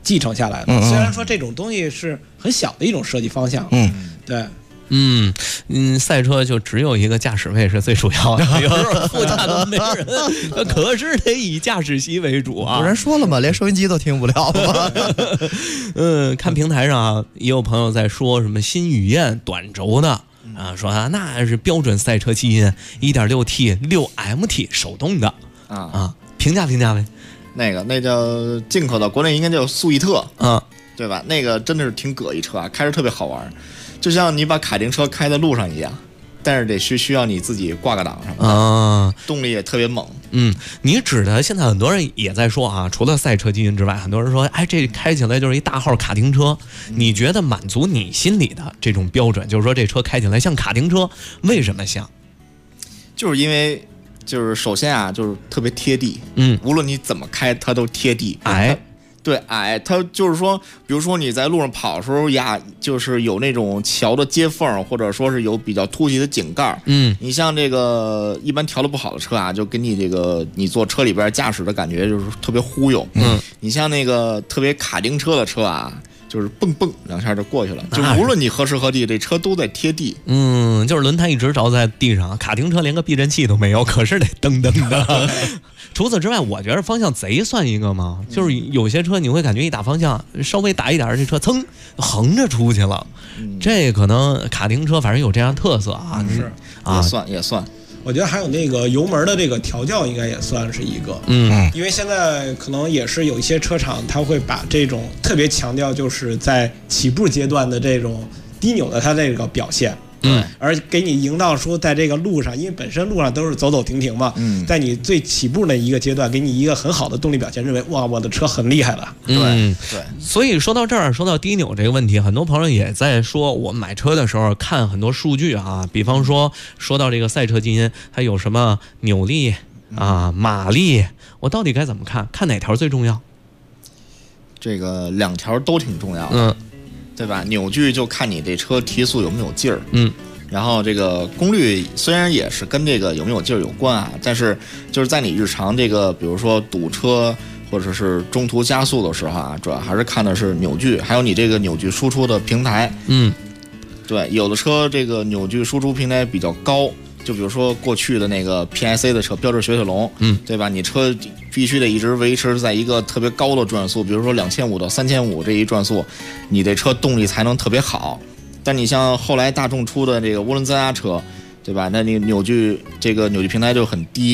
继承下来的。虽然说这种东西是很小的一种设计方向，对。
赛车就只有一个驾驶位是最主要的，有时候副驾都没人，可是得以驾驶席为主啊。
有人说了嘛，连收音机都听不了嘛。
看平台上啊，也有朋友在说什么新雨燕短轴的啊，说那是标准赛车基因 1.6T 6MT 手动的评价呗。
那叫进口的，国内应该叫速逸特对吧？那个真的是挺葛一车啊，开着特别好玩。就像你把卡丁车开在路上一样，但是得需要你自己挂个档什么的动力也特别猛。
你指的现在很多人也在说啊，除了赛车基因之外，很多人说，哎，这开起来就是一大号卡丁车。你觉得满足你心里的这种标准，就是说这车开起来像卡丁车，为什么像？
就是因为就是首先啊，就是特别贴地。无论你怎么开，它都贴地。对，它就是说，比如说你在路上跑的时候呀，就是有那种桥的接缝，或者说是有比较凸起的井盖。你像这个一般调的不好的车啊，就给你这个你坐车里边驾驶的感觉就是特别忽悠。你像那个特别卡丁车的车啊，就是蹦蹦两下就过去了，就无论你何时何地，这车都在贴地。
就是轮胎一直着在地上，卡丁车连个避震器都没有，可是得蹬蹬的。除此之外，我觉得方向贼算一个嘛，就是有些车你会感觉一打方向稍微打一点，这车噌横着出去了。这可能卡丁车反正有这样特色啊。
是也算。
我觉得还有那个油门的这个调教应该也算是一个，因为现在可能也是有一些车厂，它会把这种特别强调，就是在起步阶段的这种低扭的它这个表现，而给你营造出在这个路上，因为本身路上都是走走停停嘛，在你最起步的一个阶段，给你一个很好的动力表现，认为哇，我的车很厉害了。
对。
所以说到这儿，说到低扭这个问题，很多朋友也在说，我买车的时候看很多数据啊，比方说到这个赛车基因，它有什么扭力马力，我到底该怎么看？看哪条最重要？
这个两条都挺重要的。对吧？扭矩就看你这车提速有没有劲儿，然后这个功率虽然也是跟这个有没有劲儿有关啊，但是就是在你日常这个比如说堵车或者是中途加速的时候啊，主要还是看的是扭矩，还有你这个扭矩输出的平台。对，有的车这个扭矩输出平台比较高，就比如说过去的那个 PIC 的车，标致雪铁龙，对吧？你车必须得一直维持在一个特别高的转速，比如说2500到3500这一转速，你这车动力才能特别好。但你像后来大众出的这个涡轮增压车，对吧？那你扭矩平台就很低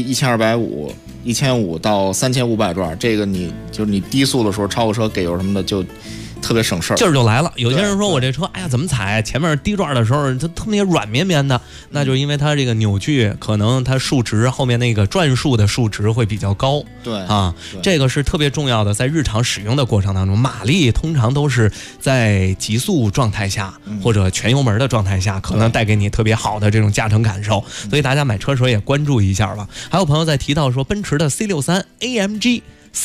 ，1250、1500到3500转，这个你就是你低速的时候超个车给油什么的就特别省事儿，
劲儿就来了。有些人说我这车，哎呀，怎么踩？前面低转的时候，它特别软绵绵的，那就是因为它这个扭矩可能它数值后面那个转数的数值会比较高。
对
啊，这个是特别重要的，在日常使用的过程当中，马力通常都是在极速状态下或者全油门的状态下，可能带给你特别好的这种驾乘感受。所以大家买车时候也关注一下吧。还有朋友在提到说，奔驰的 C63 AMG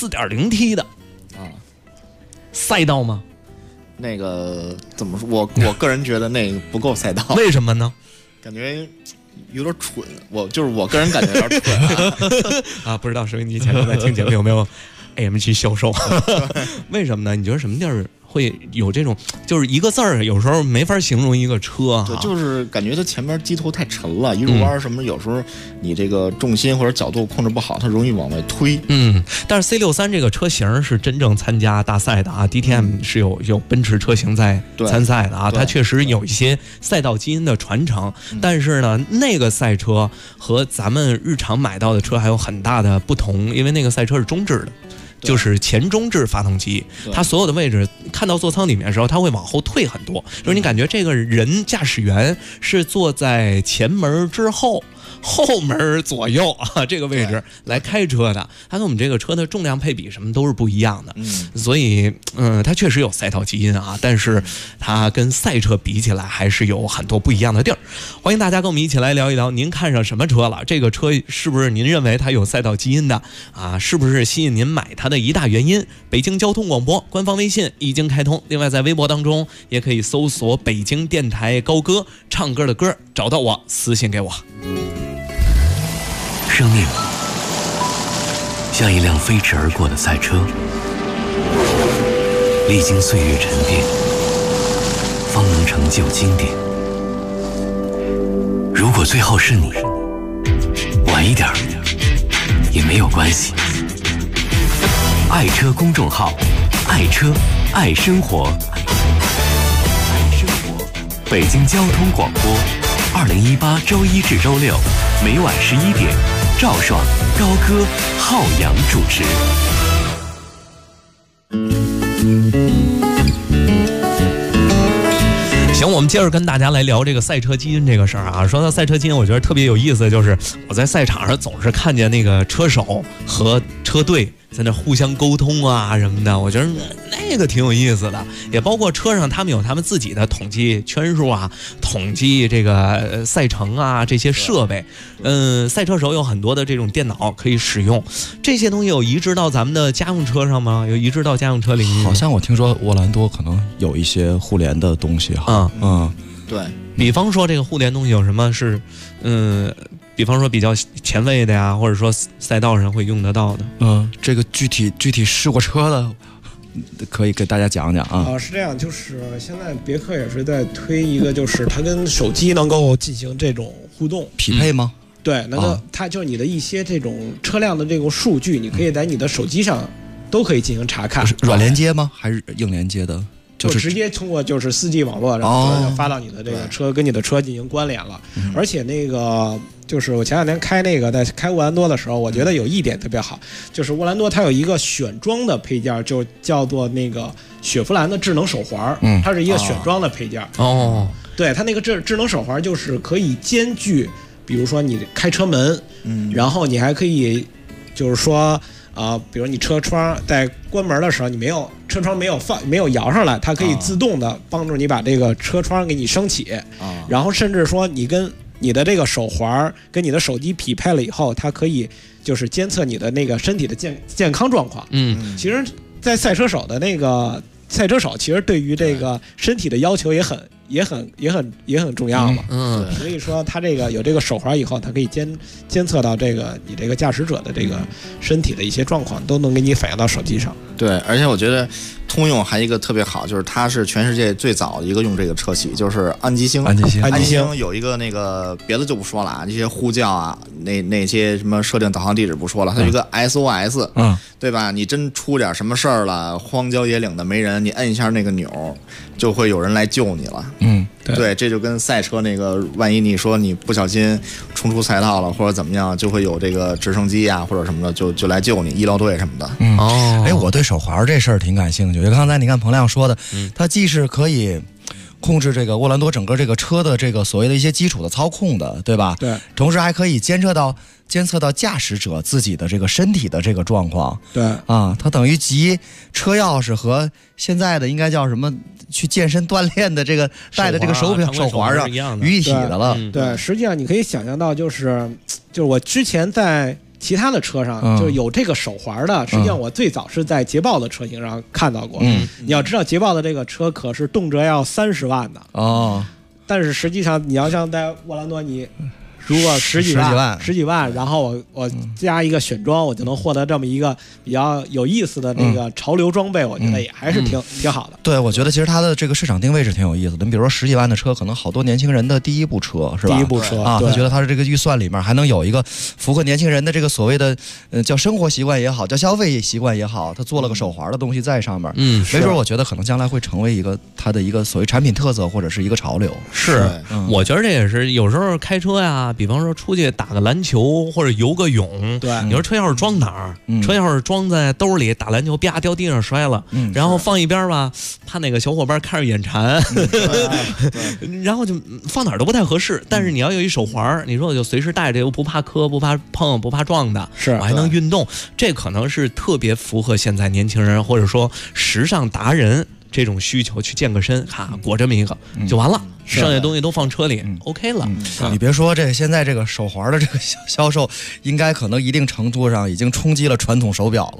4.0T 的赛道吗？
那个怎么说？我个人觉得那个不够赛道。
为什么呢？
感觉有点蠢。我个人感觉有点蠢
啊！不知道收音机前正在听节目有没有 AMG 销售？为什么呢？你觉得什么地儿会有这种，就是一个字儿，有时候没法形容一个车。
对，就是感觉它前面机头太沉了，一入弯什么，有时候你这个重心或者角度控制不好，它容易往外推。
但是 C63这个车型是真正参加大赛的啊 ，DTM 是有奔驰车型在参赛的啊，它确实有一些赛道基因的传承。但是呢，那个赛车和咱们日常买到的车还有很大的不同，因为那个赛车是中置的。就是前中置发动机，它所有的位置看到座舱里面的时候，它会往后退很多，就是你感觉这个人驾驶员是坐在前门之后。后门左右啊，这个位置来开车的，它跟我们这个车的重量配比什么都是不一样的，所以它确实有赛道基因啊，但是它跟赛车比起来还是有很多不一样的地儿。欢迎大家跟我们一起来聊一聊，您看上什么车了？这个车是不是您认为它有赛道基因的啊？是不是吸引您买它的一大原因？北京交通广播官方微信已经开通，另外在微博当中也可以搜索北京电台高歌，唱歌的歌，找到我私信给我。
生命像一辆飞驰而过的赛车， 历经岁月沉淀，方能成就经典。如果最后是你，晚一点也没有关系。爱车公众号，爱车爱生活，北京交通广播，2018周一至周六每晚11点，赵爽、高歌、浩洋主持。
行，我们接着跟大家来聊这个赛车基因这个事儿啊。说到赛车基因，我觉得特别有意思的就是我在赛场上总是看见那个车手和车队在那互相沟通啊什么的，我觉得那个挺有意思的。也包括车上他们有他们自己的统计圈数啊，统计这个赛程啊这些设备。赛车手有很多的这种电脑可以使用，这些东西有移植到咱们的家用车上吗？有移植到家用车领域？
好像我听说沃兰多可能有一些互联的东西哈。
对，
比方说这个互联东西有什么是比方说比较前卫的呀，或者说赛道上会用得到的。
这个具体试过车的可以给大家讲讲啊。
是这样，就是现在别克也是在推一个，就是它跟手机能够进行这种互动
匹配吗？
对，能够它就是你的一些这种车辆的这种数据，你可以在你的手机上都可以进行查看。
软连接吗？还是硬连接的？
就直接通过就是 4G 网络，然后发到你的这个车，跟你的车进行关联了。而且那个就是我前两天开那个在开沃兰多的时候，我觉得有一点特别好，就是沃兰多它有一个选装的配件，就叫做那个雪佛兰的智能手环，它是一个选装的配件。对，它那个智能手环就是可以兼具，比如说你开车门，然后你还可以就是说。比如你车窗在关门的时候，你车窗没有摇上来，它可以自动的帮助你把这个车窗给你升起，然后甚至说你跟你的这个手环跟你的手机匹配了以后，它可以就是监测你的那个身体的健康状况。其实，在赛车手的那个赛车手，其实对于这个身体的要求也很重要嘛。所以说它这个有这个手环以后，它可以监测到这个你这个驾驶者的这个身体的一些状况，都能给你反映到手机上。
对，而且我觉得通用还一个特别好，就是它是全世界最早一个用这个车企，就是安吉星。安吉星有一个那个别的就不说了啊，这些呼叫啊，那些什么设定导航地址不说了，它有一个 SOS，对吧？你真出点什么事儿了，荒郊野岭的没人，你摁一下那个钮，就会有人来救你了。对，这就跟赛车那个，万一你说你不小心冲出赛道了或者怎么样，就会有这个直升机啊或者什么的就来救你，医疗队什么的。
我对手环这事儿挺感兴趣。就刚才你看彭亮说的，它既是可以控制这个沃兰多整个这个车的这个所谓的一些基础的操控的，对吧？
对。
同时还可以监测到驾驶者自己的这个身体的这个状况。
对
啊，它等于集车钥匙和现在的应该叫什么去健身锻炼的这个戴的这个手环上于一体的了。
对，实际上你可以想象到，就是我之前在其他的车上就有这个手环的，实际上我最早是在捷豹的车型上看到过。你要知道捷豹的这个车可是动辄要30万的但是实际上你要像在沃兰多，你如果十几万，然后我加一个选装，我就能获得这么一个比较有意思的那个潮流装备，我觉得也还是挺好的。
对，我觉得其实它的这个市场定位是挺有意思的。你比如说10几万的车，可能好多年轻人的第一部车是吧？
第一部车
啊，他觉得他的这个预算里面还能有一个符合年轻人的这个所谓的叫生活习惯也好，叫消费习惯也好，他做了个手环的东西在上面。没准我觉得可能将来会成为一个它的一个所谓产品特色或者是一个潮流。
是，我觉得这也是有时候开车呀，比方说出去打个篮球或者游个泳，
对，
你说车钥匙装哪儿？车钥匙装在兜里，打篮球啪掉地上摔了，然后放一边吧，怕哪个小伙伴看着眼馋，然后就放哪儿都不太合适。但是你要有一手环，你说我就随时带着，又不怕磕、不怕碰、不怕撞的，
是
我还能运动，这可能是特别符合现在年轻人或者说时尚达人这种需求，去健个身，裹这么一个就完了。剩下东西都放车里，OK 了。
你别说，现在这个手环的这个销售，应该可能一定程度上已经冲击了传统手表了。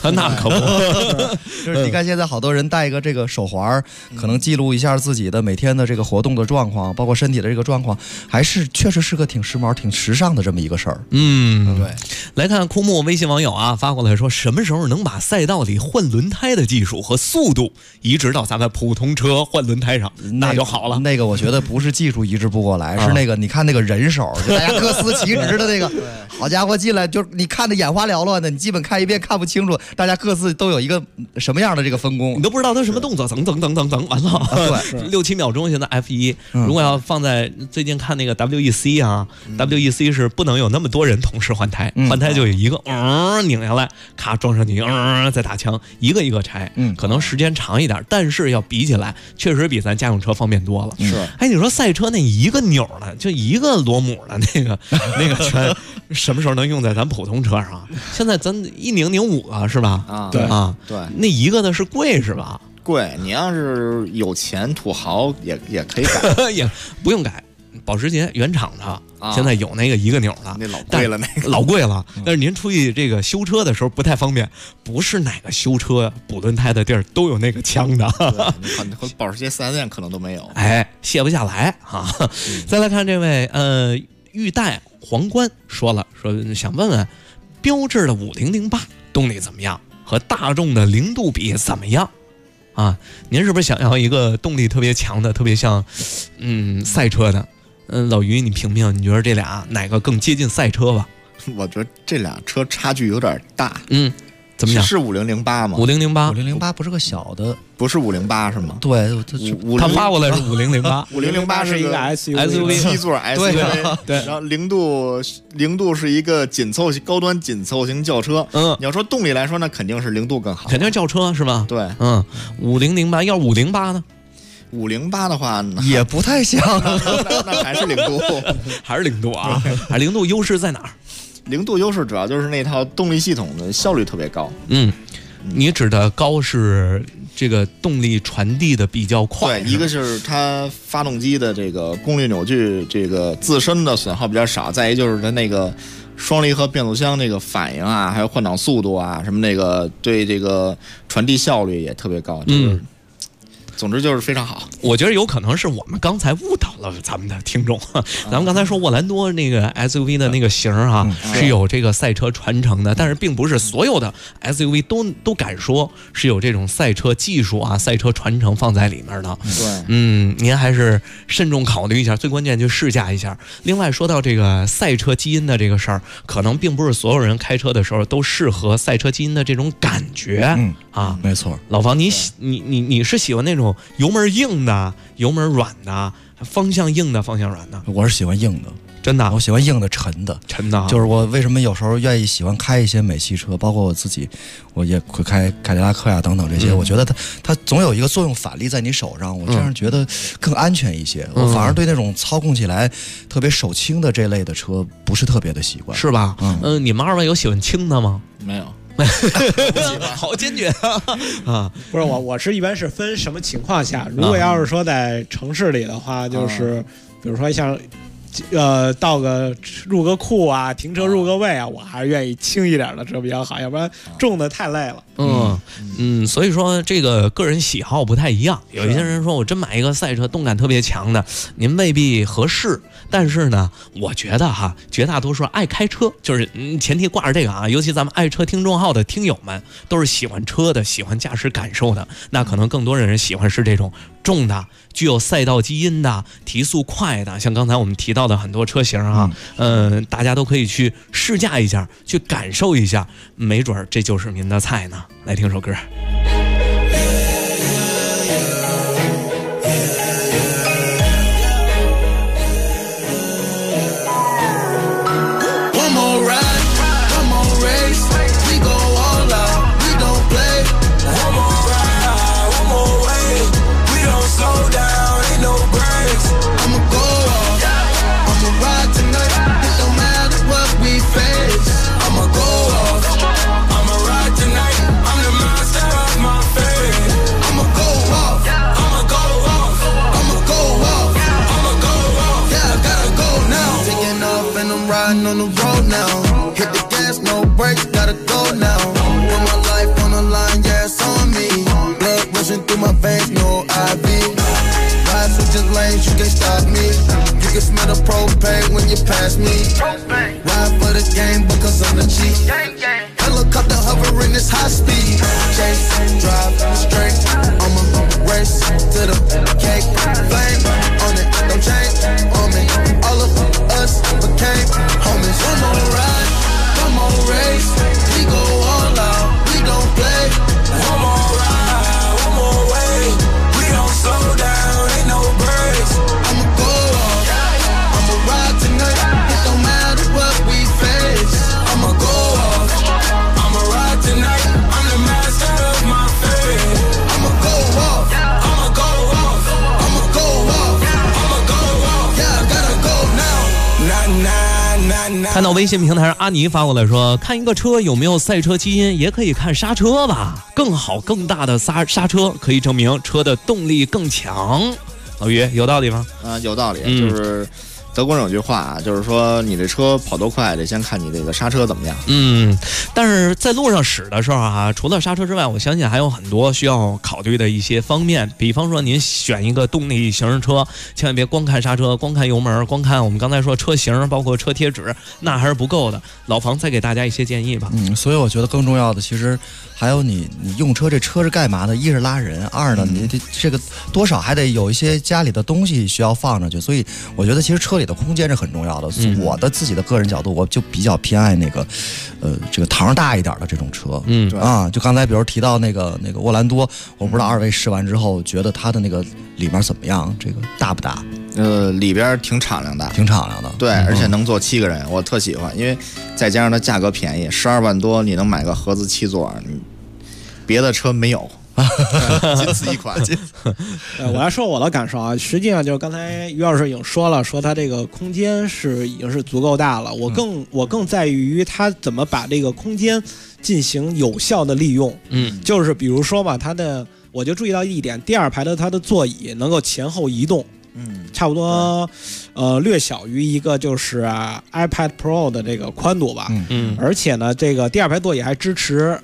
那可不，
就是你看现在好多人戴一个这个手环，可能记录一下自己的每天的这个活动的状况，包括身体的这个状况，还是确实是个挺时髦、挺时尚的这么一个事儿。
对。来看枯木微信网友啊发过来说，什么时候能把赛道里换轮胎的技术和速度移植到咱们普通车换轮胎上，那就好了。
那个我觉得不是技术移植不过来，是那个你看那个人手，就大家各司其职的那个，好家伙进来就你看的眼花缭乱的，你基本看一遍看不清楚，大家各自都有一个什么样的这个分工，
你都不知道他什么动作，整完了，对，6-7秒钟。现在 F1，如果要放在最近看那个 WEC 啊，WEC 是不能有那么多人同时换胎，换胎就有一个拧下来，咔装上去，再打枪，一个一个拆，可能时间长一点，但是要比起来，确实比咱家用车方便多了。
是，
哎，你说赛车那一个钮的，就一个螺母的那个圈，什么时候能用在咱普通车上？现在咱一拧5个是吧？
对，
那一个的是贵是吧？
贵，你要是有钱土豪也可以改，
也不用改。保时捷原厂的，现在有那个一个钮的，
那老贵了，那个
老贵了。但是您出去这个修车的时候不太方便，不是哪个修车补轮胎的地儿都有那个枪的。
保时捷4S店可能都没有，
哎，卸不下来啊。再来看这位玉带皇冠说想问问，标致的5008动力怎么样，和大众的0度比怎么样？啊，您是不是想要一个动力特别强的，特别像赛车的？老于，你评评，你觉得这俩哪个更接近赛车吧？
我觉得这俩车差距有点大。
怎么样？
是5008吗
？5008
不是个小的，
不是508是吗？
对，
他发过来是5008，
5008
是一个
SUV 7座 SUV，
对，
然后0度是一个高端紧凑型轿车。你要说动力来说，那肯定是0度更好，
肯定是轿车是吧？
对
，5008要508呢
？508的话
也不太像，
那还是0度，
还是0度啊？还是0度优势在哪儿
？0度优势主要就是那套动力系统的效率特别高。
你指的高是这个动力传递的比较快，
对，一个是它发动机的这个功率扭矩，这个自身的损耗比较少，再一就是它那个双离合变速箱那个反应啊，还有换挡速度啊，什么那个对这个传递效率也特别高，总之就是非常好。
我觉得有可能是我们刚才误导了咱们的听众。咱们刚才说沃兰多那个 SUV 的那个型是有这个赛车传承的，但是并不是所有的 SUV 都敢说是有这种赛车技术啊、赛车传承放在里面的。
对，
您还是慎重考虑一下，最关键就试驾一下。另外说到这个赛车基因的这个事儿，可能并不是所有人开车的时候都适合赛车基因的这种感觉。
没错。
老房，你是喜欢那种油门硬的、油门软的、方向硬的、方向软的？
我是喜欢硬的，
真的，
我喜欢硬的、沉的。就是我为什么有时候愿意喜欢开一些美系车，包括我自己，我也会开凯迪拉克呀等等这些。我觉得它总有一个作用反力在你手上，我这样觉得更安全一些。我反而对那种操控起来特别手轻的这类的车不是特别的习惯，
是吧？你们2位有喜欢轻的吗？
没有。
好坚决啊！
不是我是一般是分什么情况下，如果要是说在城市里的话，就是比如说像入个库啊，停车入个位啊，我还是愿意轻一点的车比较好，要不然重的太累了。
所以说这个个人喜好不太一样。有一些人说我真买一个赛车动感特别强的，您未必合适。但是呢，我觉得绝大多数爱开车，就是前提挂着这个啊，尤其咱们爱车听众号的听友们，都是喜欢车的，喜欢驾驶感受的。那可能更多人喜欢是这种重的、具有赛道基因的、提速快的，像刚才我们提到的很多车型大家都可以去试驾一下，去感受一下，没准这就是您的菜呢。来听首歌。
I'ma go off, I'ma ride tonight, I'm the master of my
no IV. Ride switches lanes, you can't stop me. You can smell the propane when you pass me. Ride for the game because I'm the chief. Helicopter hovering, it's high speed. Chase, drive, straight. I'ma race to the cake. Flame on it, don't change on me. All of us became homies. One more ride, one more race. We go all out, we don't play. One more ride, one more way. We don't slow down, ain't no breaks. I'ma go off, I'ma ride tonight. It don't matter what we face. I'ma go off, I'ma ride tonight. I'm the master of my fate. I'ma go off, I'ma go off, I'ma go off, I'ma go off. Yeah, I gotta go now. Nah.
看到微信平台上阿尼发过来说，看一个车有没有赛车基因，也可以看刹车吧，更好更大的刹车可以证明车的动力更强。老于有道理吗？
有道理，就是德国人有句话啊，就是说你这车跑多快得先看你这个刹车怎么样。
但是在路上驶的时候啊，除了刹车之外，我相信还有很多需要考虑的一些方面。比方说您选一个动力型车，千万别光看刹车，光看油门，光看我们刚才说车型，包括车贴纸，那还是不够的。老房再给大家一些建议吧。
所以我觉得更重要的其实还有你用车，这车是干嘛的？一是拉人，二呢你这个多少还得有一些家里的东西需要放上去。所以我觉得其实车里的空间是很重要的。我的自己的个人角度，我就比较偏爱那个这个堂大一点的这种车。就刚才比如提到那个沃兰多，我不知道二位试完之后觉得它的那个里面怎么样？这个大不大？
里边挺敞亮的，对，而且能坐7个人，我特喜欢，因为再加上它价格便宜，12万多你能买个合资7座，别的车没有。仅此一款。
我来说我的感受啊，实际上就是刚才于老师已经说了，说它这个空间已经是足够大了。我更在于它怎么把这个空间进行有效的利用。就是比如说吧，我就注意到一点，第二排的它的座椅能够前后移动。差不多略小于一个就是 iPad Pro 的这个宽度吧。而且呢，这个第二排座椅还支持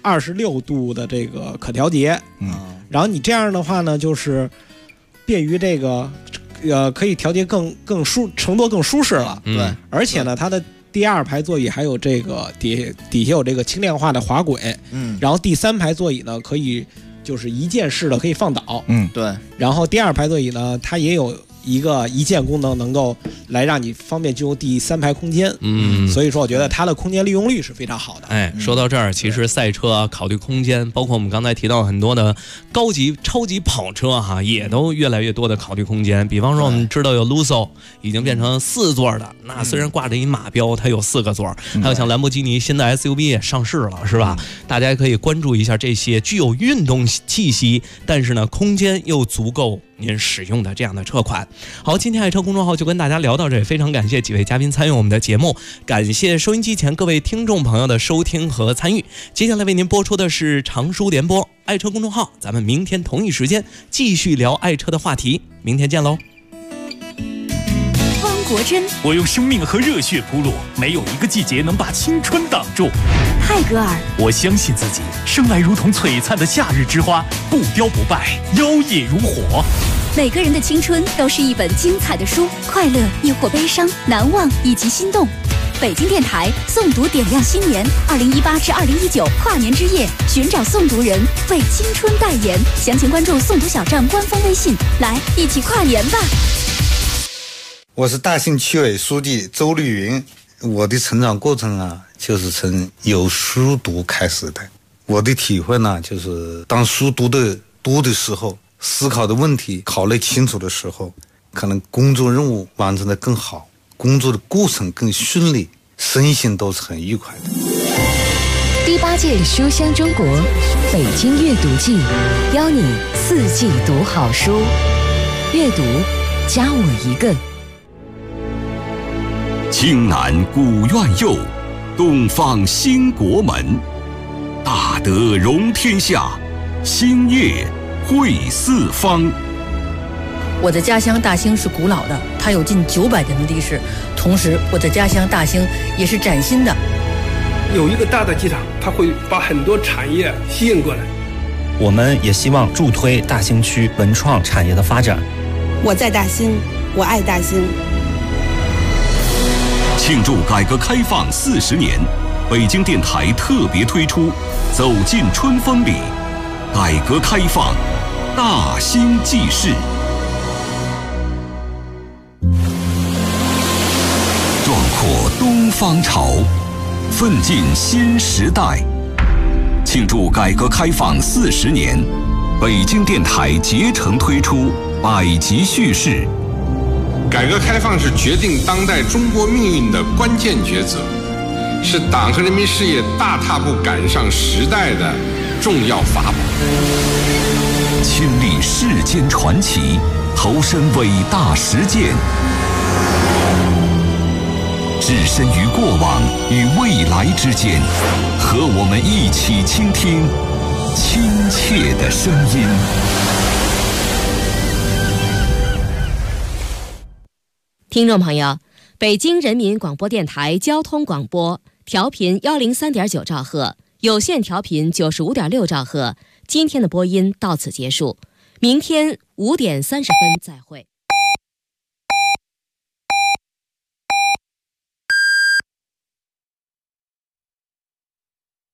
26度的这个可调节。然后你这样的话呢，就是便于这个可以调节乘坐更舒适了。
对，
而且呢，它的第二排座椅还有这个底下有这个轻量化的滑轨。然后第3排座椅呢可以就是一键式的可以放倒。
对。
然后第2排座椅呢，它也有一个一键功能，能够来让你方便进入第3排空间。所以说我觉得它的空间利用率是非常好的。
说到这儿，其实赛车考虑空间，包括我们刚才提到很多的高级超级跑车也都越来越多的考虑空间。比方说我们知道有 Lusso 已经变成4座的，那虽然挂着一马标，它有4个座。还有像兰博基尼新的 SUV 也上市了，是吧？大家可以关注一下这些具有运动气息，但是呢空间又足够您使用的这样的车款。好，今天爱车公众号就跟大家聊到这里，非常感谢几位嘉宾参与我们的节目，感谢收音机前各位听众朋友的收听和参与。接下来为您播出的是长舒联播爱车公众号，咱们明天同一时间继续聊爱车的话题，明天见喽。
汪国真，
我用生命和热血铺路，没有一个季节能把青春挡住。
泰戈尔，
我相信自己，生来如同璀璨的夏日之花，不凋不败，妖冶如火。
每个人的青春都是一本精彩的书，快乐亦或悲伤，难忘以及心动。北京电台诵读点亮新年，2018至2019跨年之夜，寻找诵读人，为青春代言。详情关注诵读小站官方微信，来一起跨年吧。
我是大兴区委书记周绿云。我的成长过程啊，就是从有书读开始的。我的体会呢，就是当书读的时候，思考的问题考虑清楚的时候，可能工作任务完成的更好，工作的过程更顺利，身心都是很愉快的。
第8届书香中国北京阅读季，邀你4季读好书，阅读加我一个。
青南古院右，东方兴国门。大德容天下，兴业汇四方。
我的家乡大兴是古老的，它有近900年的历史。同时，我的家乡大兴也是崭新的。
有一个大的机场，它会把很多产业吸引过来。
我们也希望助推大兴区文创产业的发展。
我在大兴，我爱大兴。
庆祝改革开放40年，北京电台特别推出《走进春风里》，改革开放，大兴纪事。壮阔东方潮，奋进新时代。庆祝改革开放40年，北京电台竭诚推出百集叙事。
改革开放是决定当代中国命运的关键抉择，是党和人民事业大踏步赶上时代的重要法宝。
亲历世间传奇，投身伟大实践，置身于过往与未来之间，和我们一起倾听亲切的声音。
听众朋友，北京人民广播电台交通广播调频103.9兆赫，有线调频95.6兆赫。今天的播音到此结束，明天5点30分再会。